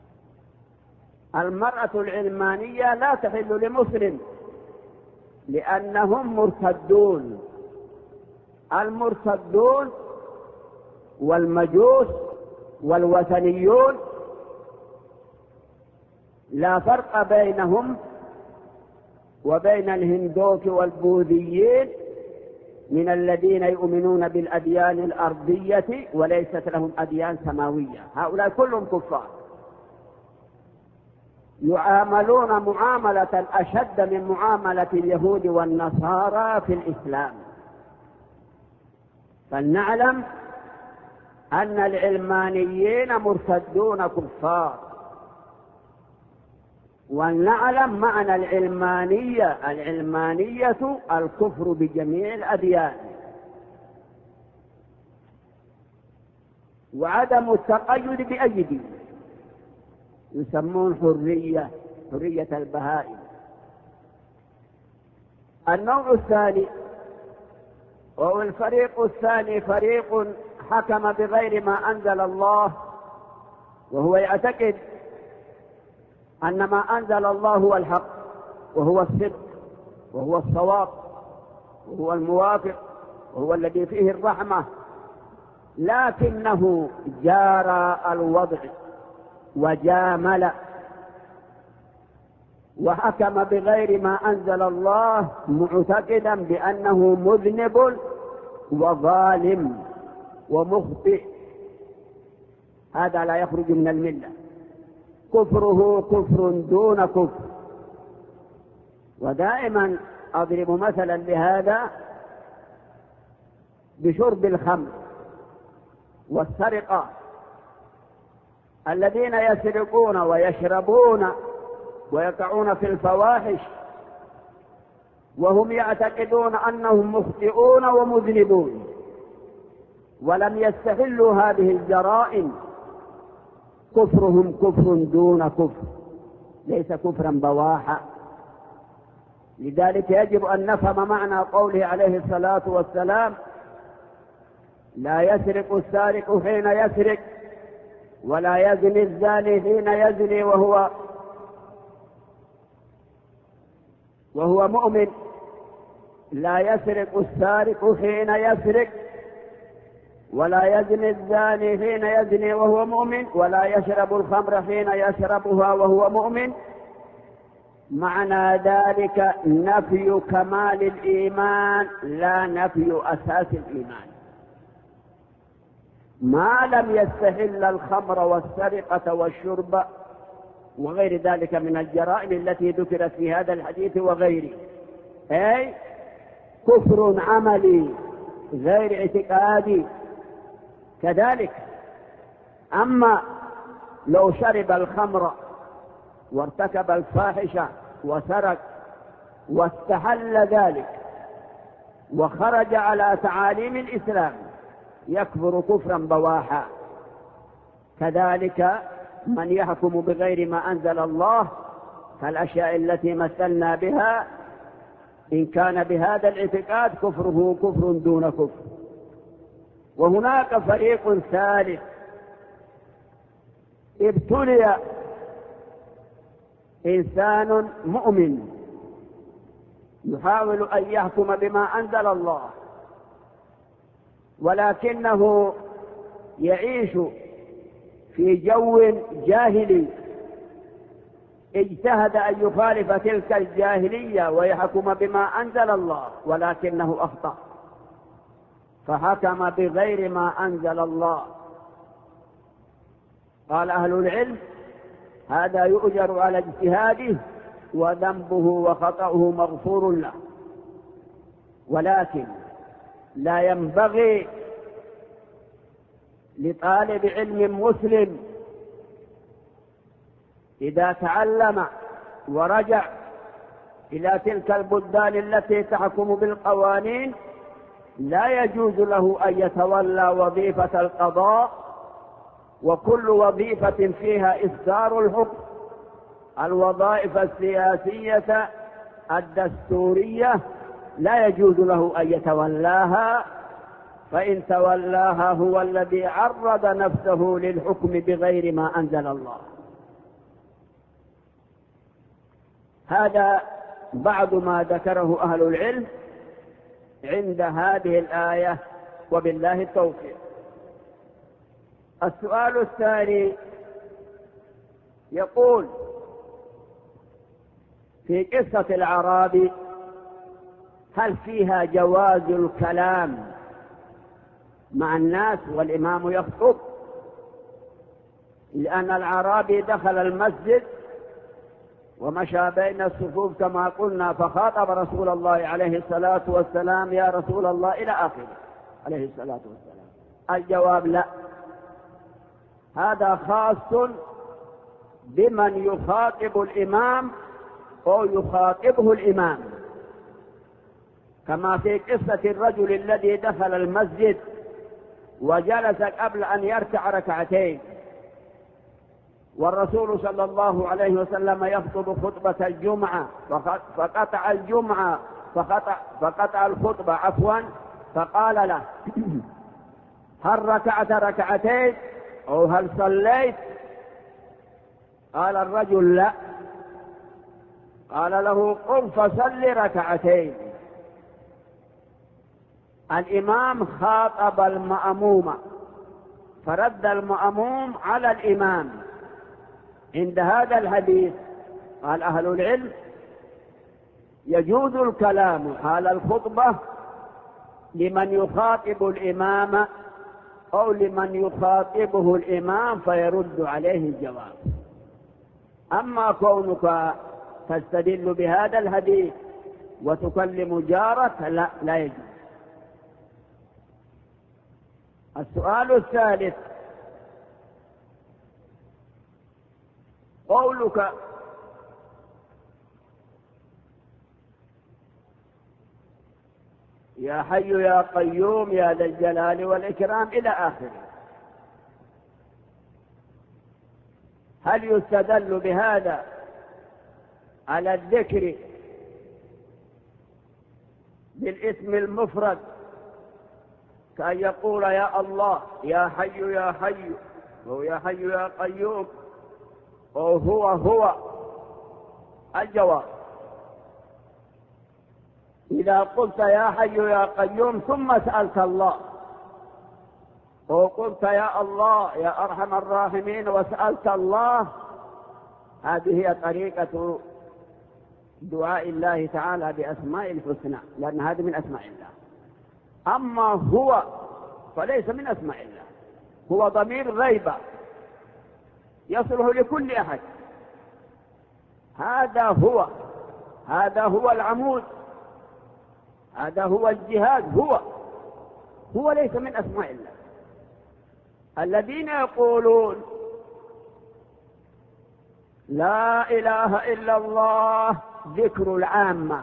المرأة العلمانية لا تحل لمسلم لأنهم مرتدون. المرتدون والمجوس والوثنيون لا فرق بينهم وبين الهندوك والبوذيين من الذين يؤمنون بالأديان الأرضية وليست لهم أديان سماوية. هؤلاء كلهم كفار، يعاملون معاملة أشد من معاملة اليهود والنصارى في الإسلام. فلنعلم أن العلمانيين مرتدون كفار، ولنعلم معنى العلمانية. العلمانية الكفر بجميع الأديان وعدم التقيد بأي دين، يسمون حرية حرية البهائم. النوع الثاني وهو الفريق الثاني فريق حكم بغير ما أنزل الله، وهو يعتقد أن ما أنزل الله هو الحق وهو الصدق وهو الصواب وهو الموافق وهو الذي فيه الرحمة، لكنه جارى الوضع وجامل وحكم بغير ما أنزل الله، معتقدا بأنه مذنب وظالم ومخطئ. هذا لا يخرج من الملة، كفره كفر دون كفر. ودائما أضرب مثلا لهذا بشرب الخمر والسرقة. الذين يسرقون ويشربون ويقعون في الفواحش وهم يعتقدون أنهم مخطئون ومذنبون ولم يستحلوا هذه الجرائم، كفرهم كفر دون كفر، ليس كفرا بواحا. لذلك يجب أن نفهم معنى قوله عليه الصلاة والسلام: لا يسرق السارق حين يسرق ولا يزني الزاني حين يزني وهو وهو مؤمن. لا يسرق السارق حين يسرق ولا يزني الزاني حين يزني وهو مؤمن ولا يشرب الخمر حين يشربها وهو مؤمن. معنى ذلك نفي كمال الإيمان لا نفي أساس الإيمان. ما لم يستحل الخمر والسرقة والشرب وغير ذلك من الجرائم التي ذكرت في هذا الحديث وغيره، أي كفر عملي غير اعتقادي كذلك. أما لو شرب الخمر وارتكب الفاحشة وسرق واستحل ذلك وخرج على تعاليم الإسلام يكفر كفرا بواحا. كذلك من يحكم بغير ما أنزل الله كالأشياء التي مثلنا بها، إن كان بهذا الاعتقاد كفره كفر دون كفر. وهناك فريق ثالث ابتلي إنسان مؤمن يحاول أن يحكم بما أنزل الله، ولكنه يعيش في جو جاهلي، اجتهد أن يخالف تلك الجاهلية ويحكم بما أنزل الله، ولكنه أخطأ فحكم بغير ما أنزل الله. قال أهل العلم: هذا يؤجر على اجتهاده وذنبه وخطأه مغفور له، ولكن لا ينبغي لطالب علم مسلم إذا تعلم ورجع إلى تلك البلدان التي تحكم بالقوانين لا يجوز له أن يتولى وظيفة القضاء، وكل وظيفة فيها إصدار الحكم، الوظائف السياسية الدستورية لا يجوز له أن يتولاها، فإن تولاها هو الذي عرض نفسه للحكم بغير ما أنزل الله. هذا بعض ما ذكره أهل العلم عند هذه الآية، وبالله التوفيق. السؤال الثاني يقول: في قصة الأعرابي هل فيها جواز الكلام مع الناس والإمام يخطب؟ لأن الأعرابي دخل المسجد ومشى بين الصفوف كما قلنا، فخاطب رسول الله عليه الصلاة والسلام: يا رسول الله، إلى آخره عليه الصلاة والسلام. الجواب: لا، هذا خاص بمن يخاطب الإمام أو يخاطبه الإمام، كما في قصة الرجل الذي دخل المسجد وجلس قبل أن يركع ركعتين، والرسول صلى الله عليه وسلم يخطب خطبة الجمعة فقطع الجمعة فقطع, فقطع الخطبة عفوا فقال له: هل ركعت ركعتين أو هل صليت؟ قال الرجل: لا. قال له: قم فصل ركعتين. الإمام خاطب المأموم فرد المأموم على الإمام. عند هذا الحديث قال أهل العلم: يجوز الكلام حال الخطبة لمن يخاطب الإمام أو لمن يخاطبه الإمام فيرد عليه الجواب. أما كونك تستدل بهذا الحديث وتكلم جارك لا, لا يجوز. السؤال الثالث: قولك يا حي يا قيوم يا ذا الجلال والإكرام إلى آخره، هل يستدل بهذا على الذكر بالاسم المفرد كأن يقول يا الله يا حي يا حي أو يا حي يا قيوم أو هو هو؟ الجواب: إذا قلت يا حي يا قيوم ثم سألت الله، أو قلت يا الله يا أرحم الراحمين وسألت الله، هذه هي طريقة دعاء الله تعالى بأسماء الحسنى، لأن هذه من أسماء الله. أما هو فليس من أسماء الله، هو ضمير غيبة يصله لكل أحد. هذا هو هذا هو العمود، هذا هو الجهاد، هو هو ليس من أسماء الله. الذين يقولون لا إله إلا الله ذكر العامة،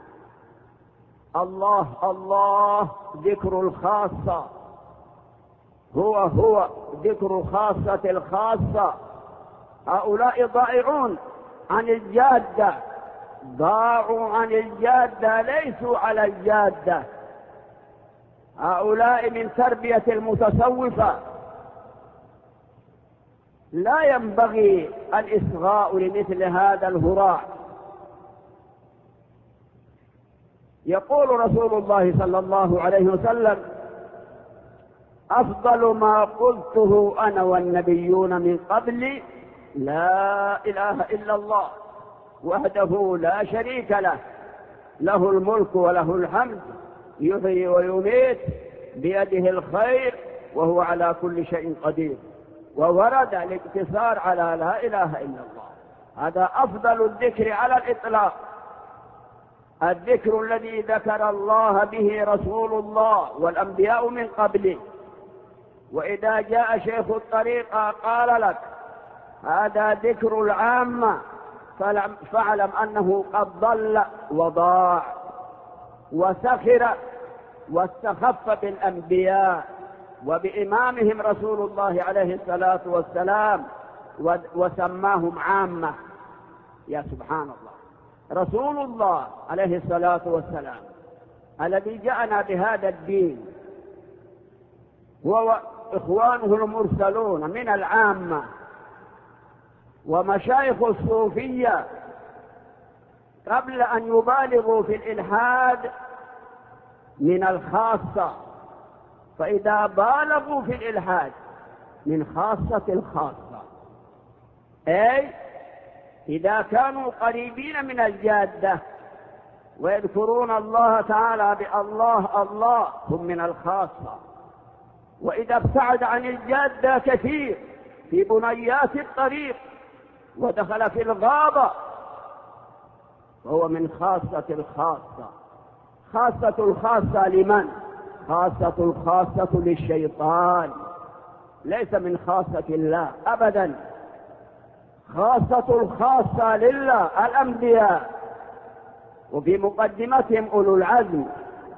الله الله ذكر الخاصة، هو هو ذكر خاصة الخاصة، هؤلاء ضائعون عن الجادة، ضاعوا عن الجادة، ليسوا على الجادة. هؤلاء من تربية المتصوفة. لا ينبغي الإصغاء لمثل هذا الهراء. يقول رسول الله صلى الله عليه وسلم: أفضل ما قلته أنا والنبيون من قبلي لا إله إلا الله وحده لا شريك له، له الملك وله الحمد، يحيي ويميت، بيده الخير، وهو على كل شيء قدير. وورد الاقتصار على لا إله إلا الله. هذا أفضل الذكر على الإطلاق، الذكر الذي ذكر الله به رسول الله والأنبياء من قبله. وإذا جاء شيخ الطريقة قال لك هذا ذكر العامة، فاعلم أنه قد ضل وضاع وسخر واستخف بالأنبياء وبإمامهم رسول الله عليه الصلاة والسلام وسماهم عامة. يا سبحان الله، رسول الله عليه الصلاة والسلام الذي جاءنا بهذا الدين هو إخوانه المرسلون من العامة، ومشايخ الصوفية قبل أن يبالغوا في الإلحاد من الخاصة، فإذا بالغوا في الإلحاد من خاصة الخاصة، أي إذا كانوا قريبين من الجادة ويذكرون الله تعالى بالله الله هم من الخاصة، وإذا ابتعد عن الجادة كثير في بنيات الطريق ودخل في الغابة فهو من خاصة الخاصة. خاصة الخاصة لمن؟ خاصة الخاصة للشيطان، ليس من خاصة الله أبدا. خاصة الخاصة لله الأنبياء، وفي مقدمتهم أولو العزم،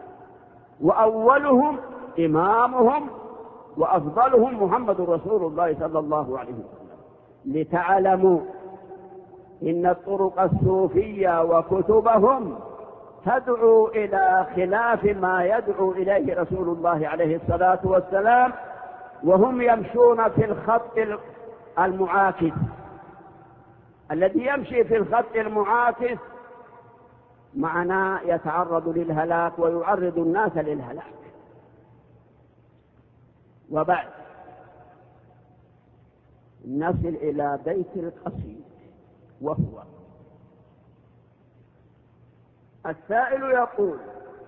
وأولهم إمامهم وأفضلهم محمد رسول الله صلى الله عليه وسلم. لتعلموا إن الطرق الصوفية وكتبهم تدعو إلى خلاف ما يدعو إليه رسول الله عليه الصلاة والسلام، وهم يمشون في الخط المعاكس. الذي يمشي في الخط المعاكس معناه يتعرض للهلاك ويعرض الناس للهلاك. وبعد نصل إلى بيت القصيد، وهو السائل يقول: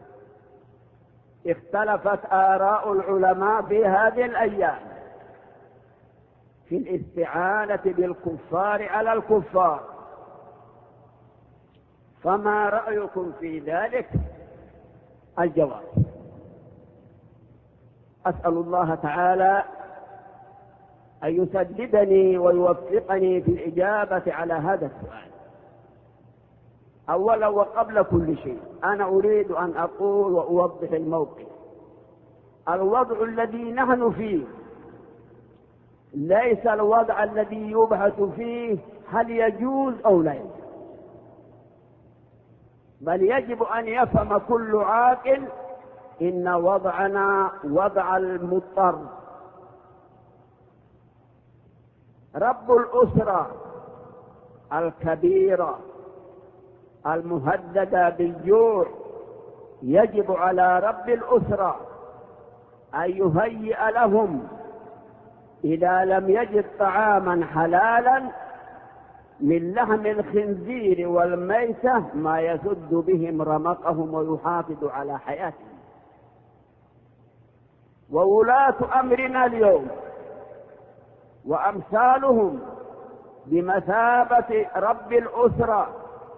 اختلفت آراء العلماء في هذه الأيام في الاستعانة بالكفار على الكفار، فما رأيكم في ذلك؟ الجواب: أسأل الله تعالى أن يسددني ويوفقني في الإجابة على هذا السؤال. أولا وقبل كل شيء أنا أريد أن أقول وأوضح الموقف. الوضع الذي نحن فيه ليس الوضع الذي يبحث فيه هل يجوز أو لا يجوز، بل يجب أن يفهم كل عاقل إن وضعنا وضع المضطر. رب الأسرة الكبيرة المهددة بالجوع يجب على رب الأسرة أن يهيئ لهم إذا لم يجد طعاما حلالا من لحم الخنزير والميتة ما يسد بهم رمقهم ويحافظ على حياتهم. وولاة أمرنا اليوم وأمثالهم بمثابة رب الأسرة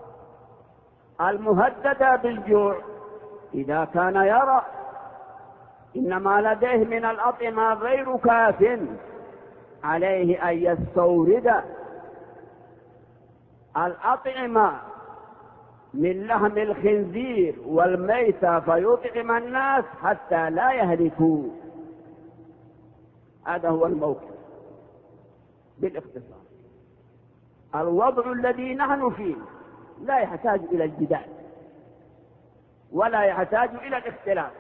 المهددة بالجوع، إذا كان يرى إن ما لديه من الأطعمة غير كاف عليه أن يستورد الأطعمة من لحم الخنزير والميتة فيطعم الناس حتى لا يهلكوا. هذا هو الموقف بالاختصار. الوضع الذي نحن فيه لا يحتاج إلى الجدال ولا يحتاج إلى الاختلاف.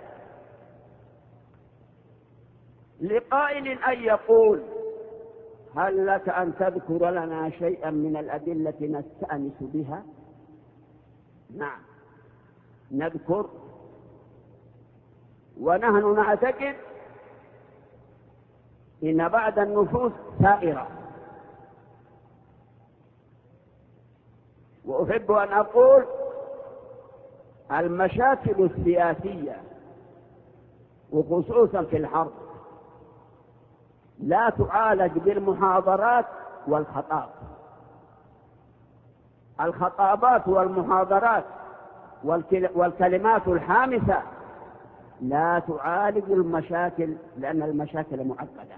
لقائل أن يقول: هل لك أن تذكر لنا شيئا من الأدلة نستأنس بها؟ نعم نذكر، ونحن نعتقد إن بعد النفوس سائرة. وأحب أن أقول المشاكل السياسية وخصوصا في الحرب لا تعالج بالمحاضرات والخطاب. الخطابات والمحاضرات والكلمات الحامسة لا تعالج المشاكل، لأن المشاكل معقدة.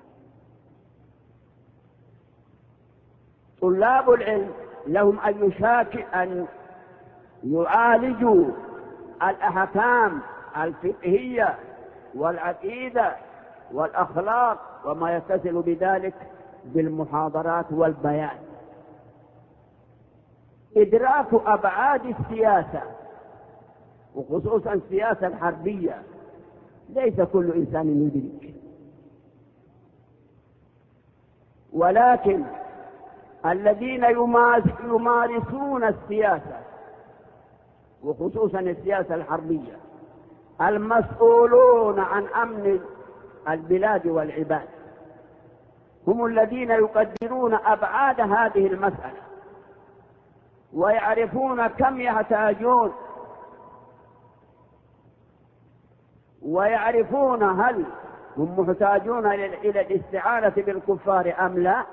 طلاب العلم لهم أن يشاكل أن يعالجوا الأحكام الفقهية والعقيدة والأخلاق وما يتصل بذلك بالمحاضرات والبيان. إدراك أبعاد السياسة وخصوصا السياسة الحربية ليس كل إنسان يدرك، ولكن الذين يمارسون السياسة وخصوصا السياسة الحربية، المسؤولون عن أمن البلاد والعباد هم الذين يقدرون أبعاد هذه المسألة ويعرفون كم يحتاجون، ويعرفون هل هم محتاجون إلى الاستعانة بالكفار أم لا،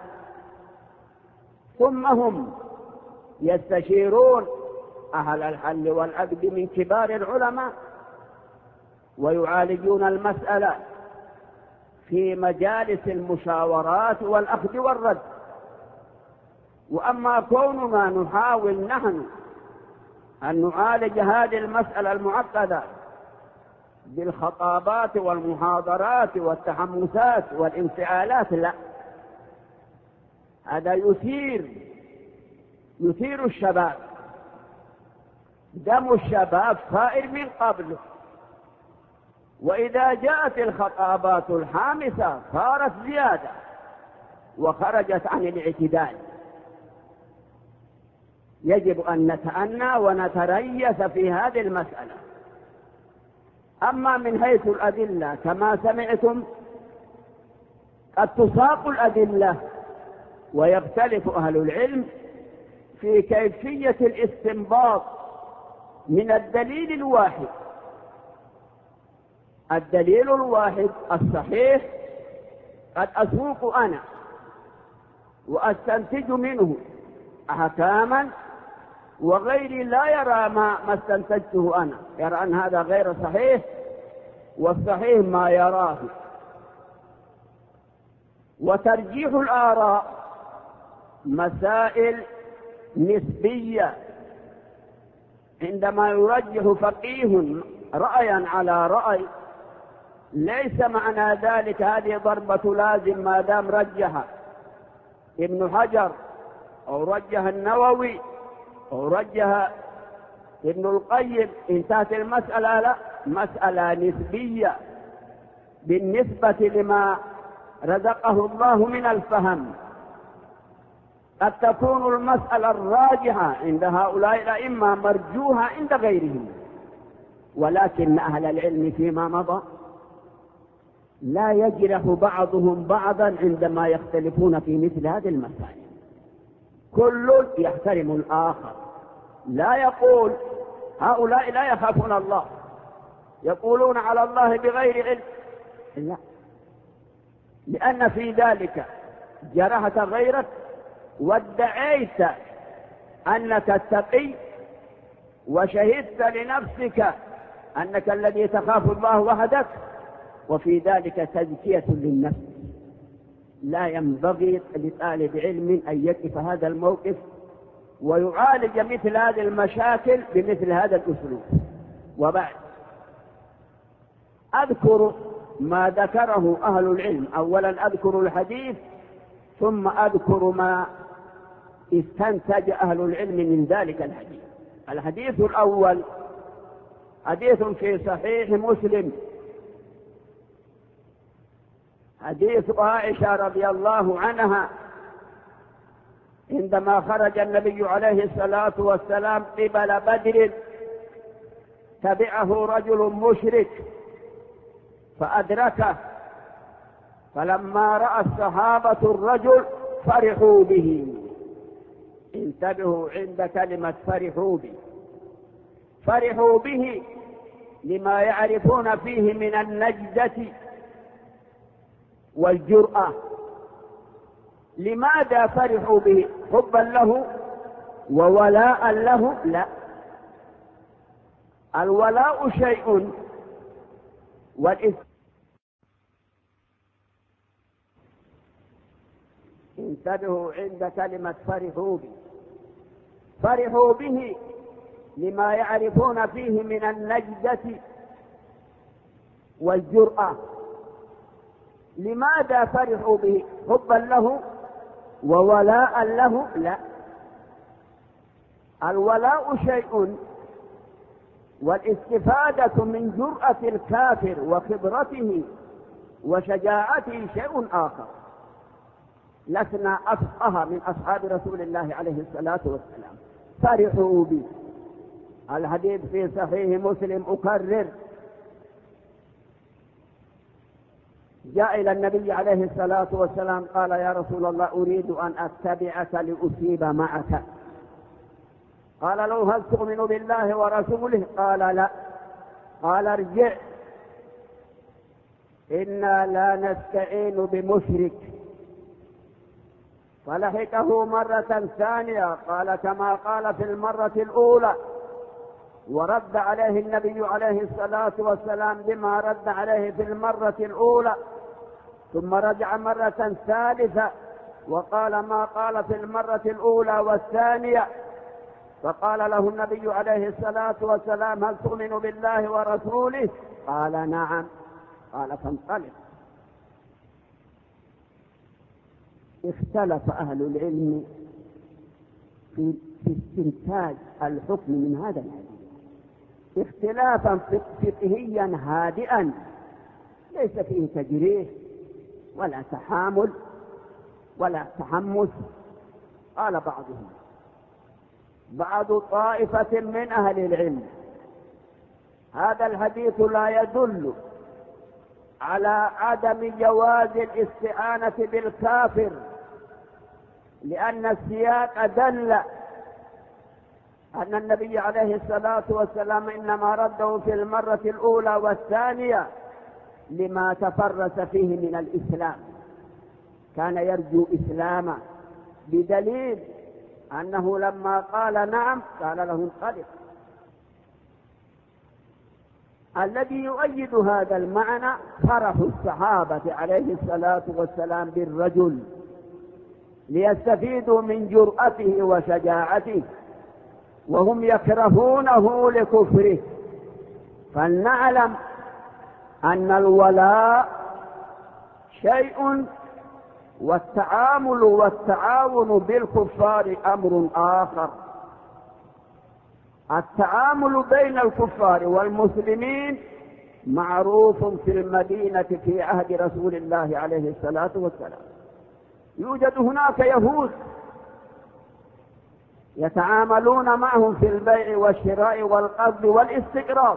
ثم هم يستشيرون أهل الحل والعقد من كبار العلماء ويعالجون المسألة في مجالس المشاورات والأخذ والرد. وأما كوننا نحاول نحن أن نعالج هذه المسألة المعقدة بالخطابات والمحاضرات والتحمسات والانفعالات، لا، هذا يثير يثير الشباب، دم الشباب ثائر من قبل، وإذا جاءت الخطابات الحامسة صارت زيادة وخرجت عن الاعتدال. يجب أن نتأنى ونتريث في هذه المسألة. أما من حيث الأدلة كما سمعتم قد تساق الأدلة ويختلف أهل العلم في كيفية الاستنباط من الدليل الواحد. الدليل الواحد الصحيح قد أسوق أنا وأستنتج منه أحكاما، وغيري لا يرى ما, ما استنتجته أنا، يرى أن هذا غير صحيح والصحيح ما يراه. وترجيح الآراء مسائل نسبية، عندما يرجح فقيه رأيا على رأي ليس معنى ذلك هذه ضربة لازم ما دام رجح ابن حجر أو رجح النووي أو رجح ابن القيم انتهت المسألة. لا، مسألة نسبية بالنسبة لما رزقه الله من الفهم. قد تكون المسألة الراجحة عند هؤلاء الأئمة مرجوها عند غيرهم، ولكن أهل العلم فيما مضى لا يجرح بعضهم بعضا عندما يختلفون في مثل هذه المسائل. كل يحترم الآخر، لا يقول هؤلاء لا يخافون الله يقولون على الله بغير علم، لا، لأن في ذلك جرحت غيرك وادعيت أنك تتقي وشهدت لنفسك أنك الذي تخاف الله وحدك، وفي ذلك تزكية للنفس. لا ينبغي لطالب علم أن يقف هذا الموقف ويعالج مثل هذه المشاكل بمثل هذا الأسلوب. وبعد أذكر ما ذكره أهل العلم. أولا أذكر الحديث ثم أذكر ما استنتج أهل العلم من ذلك الحديث. الحديث الأول حديث في صحيح مسلم، حديث عائشة رضي الله عنها عندما خرج النبي عليه الصلاة والسلام قبل بدر تبعه رجل مشرك فأدركه، فلما رأى الصحابة الرجل فرحوا به. انتبهوا عند كلمة فرحوا به، فرحوا به لما يعرفون فيه من النجدة والجرأة. لماذا فرحوا به؟ حبا له وولاء له؟ لا، الولاء شيء والإثم. انتبهوا عند كلمة فرحوا به، فرحوا به لما يعرفون فيه من النجدة والجرأة. لماذا فرحوا به؟ حبا له وولاء له؟ لا، الولاء شيء والاستفادة من جرأة الكافر وخبرته وشجاعته شيء آخر. لسنا أفقه من أصحاب رسول الله عليه الصلاة والسلام. فرحوا به، الحديث في صحيح مسلم أكرر، جاء إلى النبي عليه الصلاة والسلام قال: يا رسول الله أريد أن أتبعك لأصيب معك. قال له: هل تؤمن بالله ورسوله؟ قال: لا. قال: ارجع، إنا لا نستعين بمشرك. فلحقه مرة ثانية قال كما قال في المرة الأولى، ورد عليه النبي عليه الصلاة والسلام بما رد عليه في المرة الأولى، ثم رجع مرة ثالثة وقال ما قال في المرة الأولى والثانية. فقال له النبي عليه الصلاة والسلام: هل تؤمن بالله ورسوله؟ قال: نعم. قال: فانطلق. اختلف أهل العلم في استنتاج الحكم من هذا الحديث اختلافا فقهيا هادئا ليس فيه تجريح ولا تحامل ولا تحمس. قال بعضهم: بعض طائفة من أهل العلم هذا الحديث لا يدل على عدم جواز الاستعانة بالكافر، لأن السياق دل أن النبي عليه الصلاة والسلام إنما رده في المرة الأولى والثانية لما تفرس فيه من الإسلام، كان يرجو إسلاما، بدليل أنه لما قال نعم قال له: انطلق. الذي يؤيد هذا المعنى فرح الصحابة عليه الصلاة والسلام بالرجل ليستفيدوا من جرأته وشجاعته، وهم يكرهونه لكفره. فلنعلم أن الولاء شيء، والتعامل والتعاون بالكفار أمر آخر. التعامل بين الكفار والمسلمين معروف في المدينة في عهد رسول الله عليه الصلاة والسلام. يوجد هناك يهود يتعاملون معهم في البيع والشراء والقبض والاستقراض.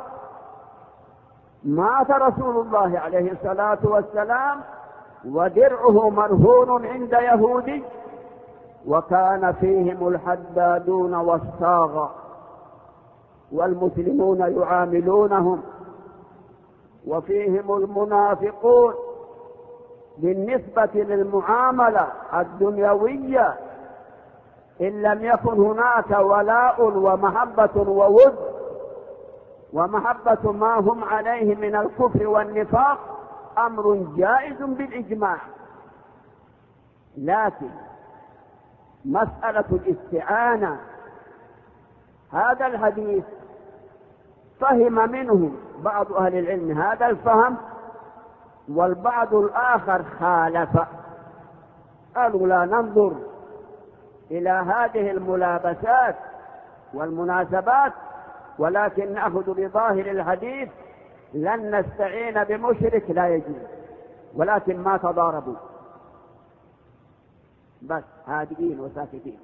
مات رسول الله عليه الصلاة والسلام ودرعه مرهون عند يهودي، وكان فيهم الحدادون والصاغة، والمسلمون يعاملونهم، وفيهم المنافقون. بالنسبة للمعاملة الدنيوية إن لم يكن هناك ولاء ومحبة وود ومحبة ما هم عليه من الكفر والنفاق أمر جائز بالإجماع. لكن مسألة الاستعانة هذا الحديث فهم منه بعض أهل العلم هذا الفهم، والبعض الآخر خالف، قالوا لا ننظر إلى هذه الملابسات والمناسبات، ولكن نأخذ بظاهر الحديث لن نستعين بمشرك لا يجوز، ولكن ما تضاربوا، بس هادئين وساكتين.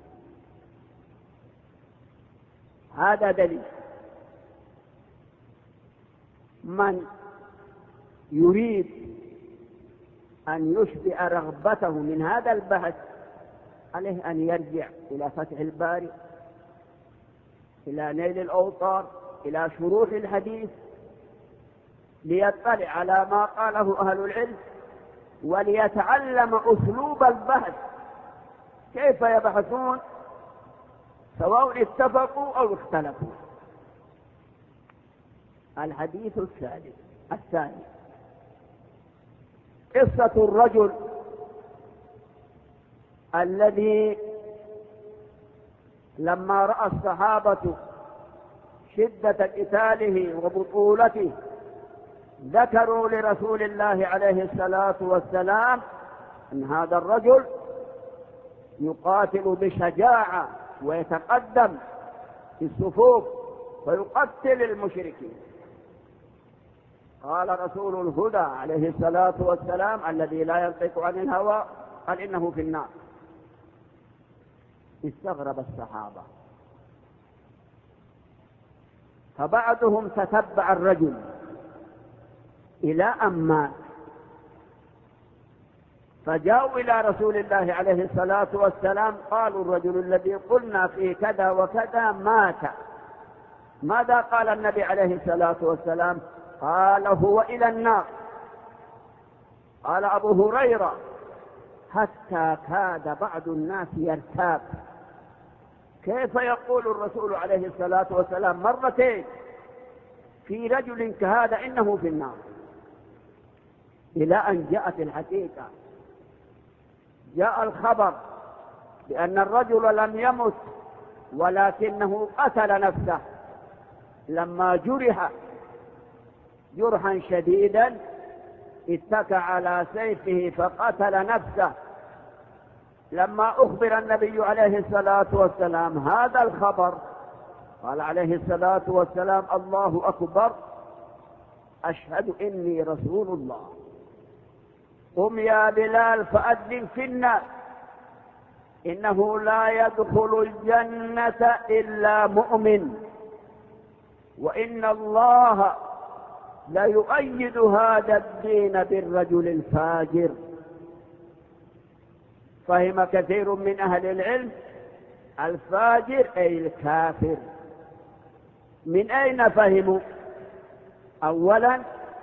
هذا دليل. من يريد أن يشبع رغبته من هذا البحث عليه أن يرجع إلى فتح الباري، إلى نيل الأوطار، إلى شروح الحديث، ليطلع على ما قاله أهل العلم، وليتعلم أسلوب البحث، كيف يبحثون سواء اتفقوا أو اختلفوا. الحديث الثالث الثاني قصة الرجل الذي لما رأى الصحابة شدة قتاله وبطولته ذكروا لرسول الله عليه الصلاة والسلام أن هذا الرجل يقاتل بشجاعة ويتقدم في الصفوف ويقتل المشركين. قال رسول الهدى عليه الصلاة والسلام الذي لا ينطق عن الهوى قال إنه في النار. استغرب الصحابة فبعضهم تتبع الرجل إلى أن مات، فجاءوا إلى رسول الله عليه الصلاة والسلام قالوا الرجل الذي قلنا فيه كذا وكذا مات. ماذا قال النبي عليه الصلاة والسلام؟ قال هو إلى النار. قال أبو هريرة حتى كاد بعض الناس يرتاب، كيف يقول الرسول عليه الصلاة والسلام مرتين في رجل كهذا إنه في النار؟ إلى أن جاءت الحقيقة، جاء الخبر بأن الرجل لم يمت ولكنه قتل نفسه لما جرح جرحا شديدا، اتكى على سيفه فقتل نفسه. لما أخبر النبي عليه الصلاة والسلام هذا الخبر قال عليه الصلاة والسلام الله أكبر أشهد إني رسول الله، قم يا بلال فأذن في الناس إنه لا يدخل الجنة إلا مؤمن، وإن الله لا يؤيد هذا الدين بالرجل الفاجر. فهم كثير من أهل العلم الفاجر أي الكافر. من أين فهموا؟ أولا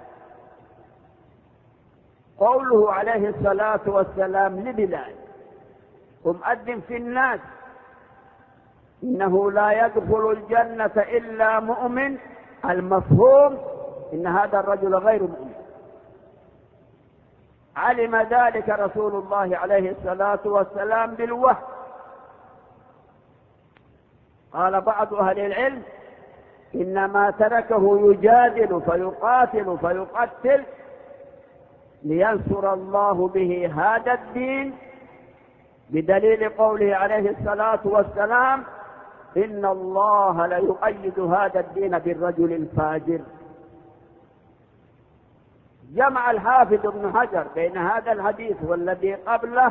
قوله عليه الصلاة والسلام لبلال قم أذن في الناس إنه لا يدخل الجنة إلا مؤمن، المفهوم إن هذا الرجل غير مؤمن. علم ذلك رسول الله عليه الصلاة والسلام بالوحي. قال بعض أهل العلم إنما تركه يجادل فيقاتل فيقتل لينصر الله به هذا الدين، بدليل قوله عليه الصلاة والسلام إن الله لا يؤيد هذا الدين بالرجل الفاجر. جمع الحافظ ابن حجر بين هذا الحديث والذي قبله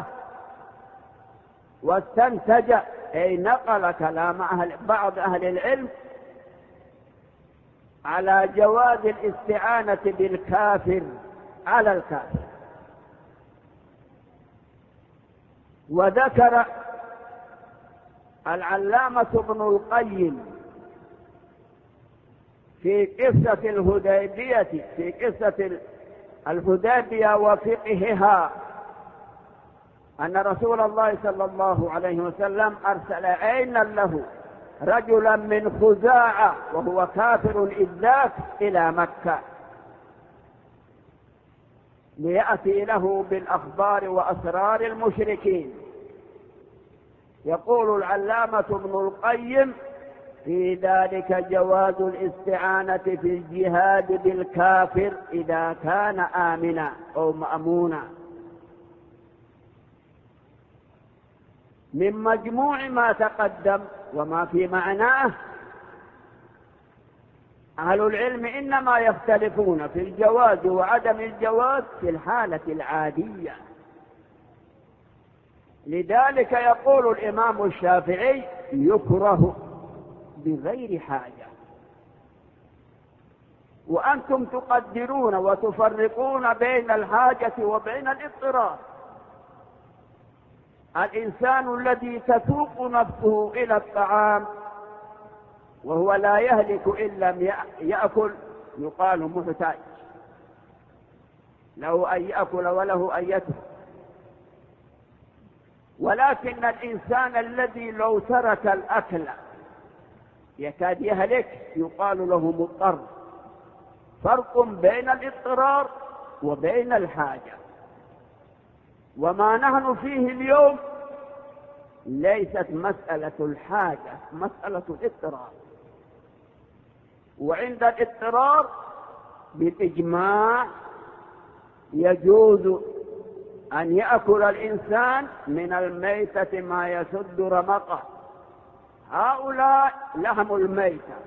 واستنتج أي نقل كلام أهل بعض أهل العلم على جواز الاستعانة بالكافر على الكافر. وذكر العلامة ابن القيم في قصة الهديبية في قصة الهديبية وفقهها أن رسول الله صلى الله عليه وسلم أرسل عينا له رجلا من خزاعة وهو كافر إذ ذاك إلى مكة ليأتي له بالأخبار وأسرار المشركين. يقول العلامة ابن القيم في ذلك جواز الاستعانة في الجهاد بالكافر إذا كان آمنا أو مأمونا. من مجموع ما تقدم وما في معناه أهل العلم إنما يختلفون في الجواز وعدم الجواز في الحالة العادية. لذلك يقول الإمام الشافعي يكره بغير حاجة، وأنتم تقدرون وتفرقون بين الحاجة وبين الاضطرار. الإنسان الذي تسوق نفسه إلى الطعام وهو لا يهلك إن لم يأكل يقال محتاج، له أن يأكل وله أن يترك. ولكن الإنسان الذي لو ترك الأكل يكاد يهلك يقال له مضطر. فرق بين الاضطرار وبين الحاجة. وما نحن فيه اليوم ليست مسألة الحاجة، مسألة الاضطرار. وعند الاضطرار بالإجماع يجوز أن يأكل الإنسان من الميتة ما يسد رمقه. هؤلاء لهم الميتة.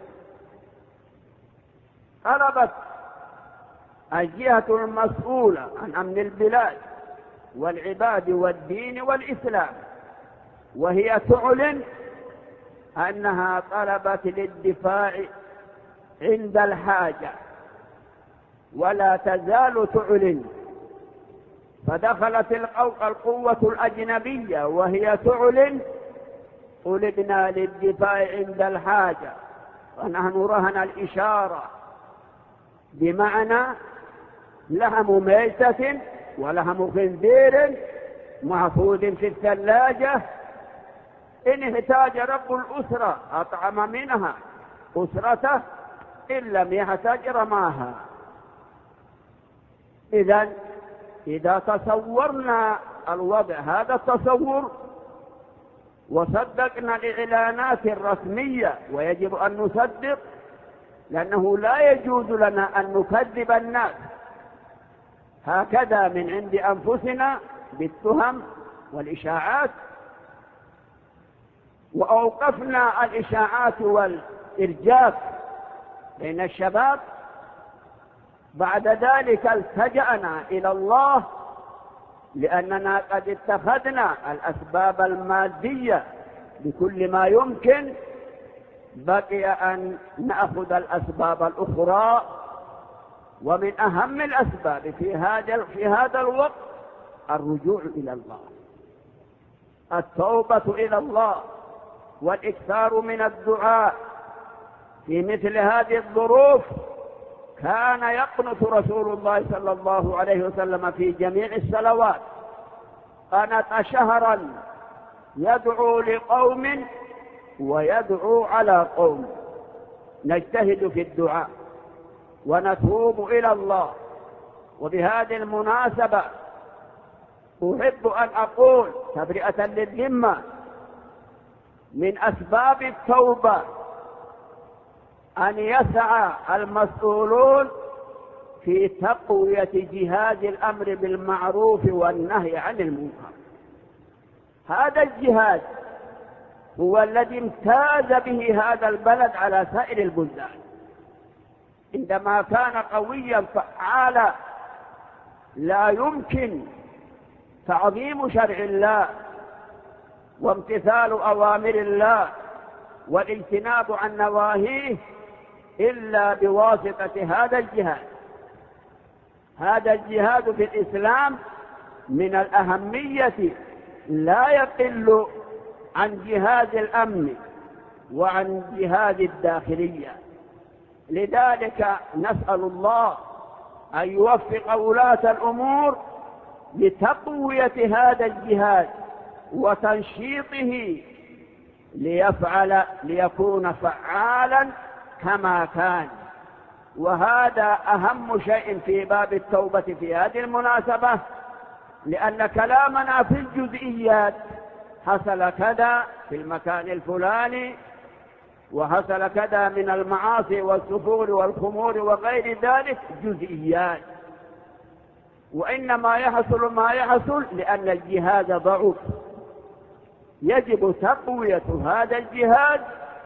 طلبت الجهة المسؤولة عن أمن البلاد والعباد والدين والإسلام، وهي تعلن أنها طلبت للدفاع عند الحاجة ولا تزال تعلن، فدخلت القوة الأجنبية وهي تعلن، قلبنا للدفاع عند الحاجة، ونحن رهن الإشارة، بمعنى لحم ميتة ولحم خنزير محفوظ في الثلاجة، إن احتاج رب الأسرة أطعم منها أسرته، إن لم يحتاج رماها. إذن إذا تصورنا الوضع هذا التصور وصدقنا الإعلانات الرسمية، ويجب أن نصدق، لأنه لا يجوز لنا أن نكذب الناس هكذا من عند أنفسنا بالتهم والإشاعات، وأوقفنا الإشاعات والإرجاف بين الشباب. بعد ذلك التجأنا إلى الله، لأننا قد اتخذنا الأسباب المادية بكل ما يمكن، بقي أن نأخذ الأسباب الأخرى. ومن أهم الأسباب في هذا في هذا الوقت الرجوع إلى الله، التوبة إلى الله، والإكثار من الدعاء في مثل هذه الظروف. كان يقنط رسول الله صلى الله عليه وسلم في جميع الصلوات، قنط شهرا يدعو لقوم ويدعو على قوم. نجتهد في الدعاء ونتوب إلى الله. وبهذه المناسبة أحب أن أقول تبرئة للذمة، من أسباب التوبة أن يسعى المسؤولون في تقوية جهاد الأمر بالمعروف والنهي عن المنكر. هذا الجهاد هو الذي امتاز به هذا البلد على سائر البلدان، عندما كان قويا فعالا لا يمكن تعظيم شرع الله وامتثال أوامر الله والاجتناب عن نواهيه إلا بواسطة هذا الجهاد. هذا الجهاد في الإسلام من الأهمية لا يقل عن جهاد الأمن وعن جهاد الداخلية. لذلك نسأل الله أن يوفق ولاة الأمور لتقوية هذا الجهاد وتنشيطه ليفعل ليكون فعالا كما كان. وهذا أهم شيء في باب التوبة في هذه المناسبة، لأن كلامنا في الجزئيات حصل كذا في المكان الفلاني، وحصل كذا من المعاصي والسفور والخمور وغير ذلك جزئيات، وإنما يحصل ما يحصل لأن الجهاد ضعف. يجب تقوية هذا الجهاد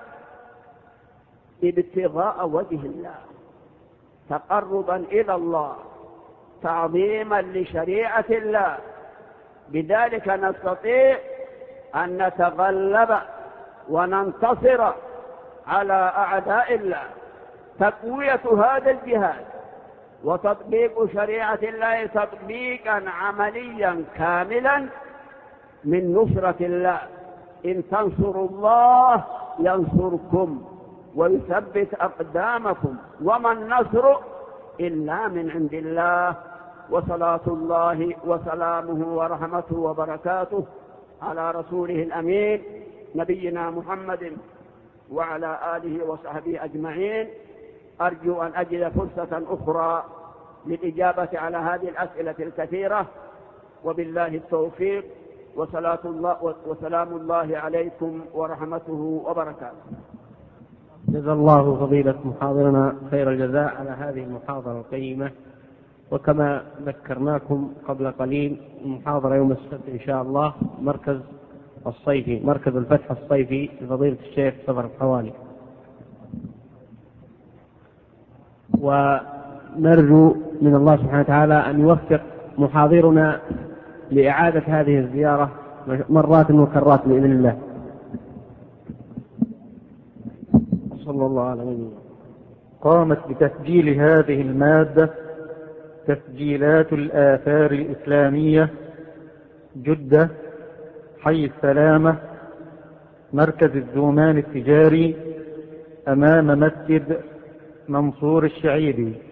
ابتغاء وجه الله، تقربا إلى الله، تعظيما لشريعة الله. بذلك نستطيع أن نتغلب وننتصر على أعداء الله. تقوية هذا الجهاد وتطبيق شريعة الله تطبيقا عمليا كاملا من نصرة الله. إن تنصروا الله ينصركم ويثبت أقدامكم، وما النصر إلا من عند الله. وصلاة الله وسلامه ورحمته وبركاته على رسوله الأمين نبينا محمد وعلى آله وصحبه أجمعين. أرجو أن أجد فرصة أخرى للإجابة على هذه الأسئلة الكثيرة، وبالله التوفيق، وصلاة الله وسلام الله عليكم ورحمته وبركاته. جزا الله فضيلة محاضرنا خير الجزاء على هذه المحاضرة القيمة. وكما ذكرناكم قبل قليل المحاضرة يوم السبت إن شاء الله مركز الصيفي، مركز الفتح الصيفي لفضيلة الشيخ صفر الحوالي. ونرجو من الله سبحانه وتعالى أن يوفق محاضرنا لإعادة هذه الزيارة مرات وكرات بإذن الله. صلى الله عليه وسلم. قامت بتسجيل هذه المادة تسجيلات الآثار الإسلامية، جدة، حي السلامة، مركز الزومان التجاري، أمام مسجد منصور الشعيبي.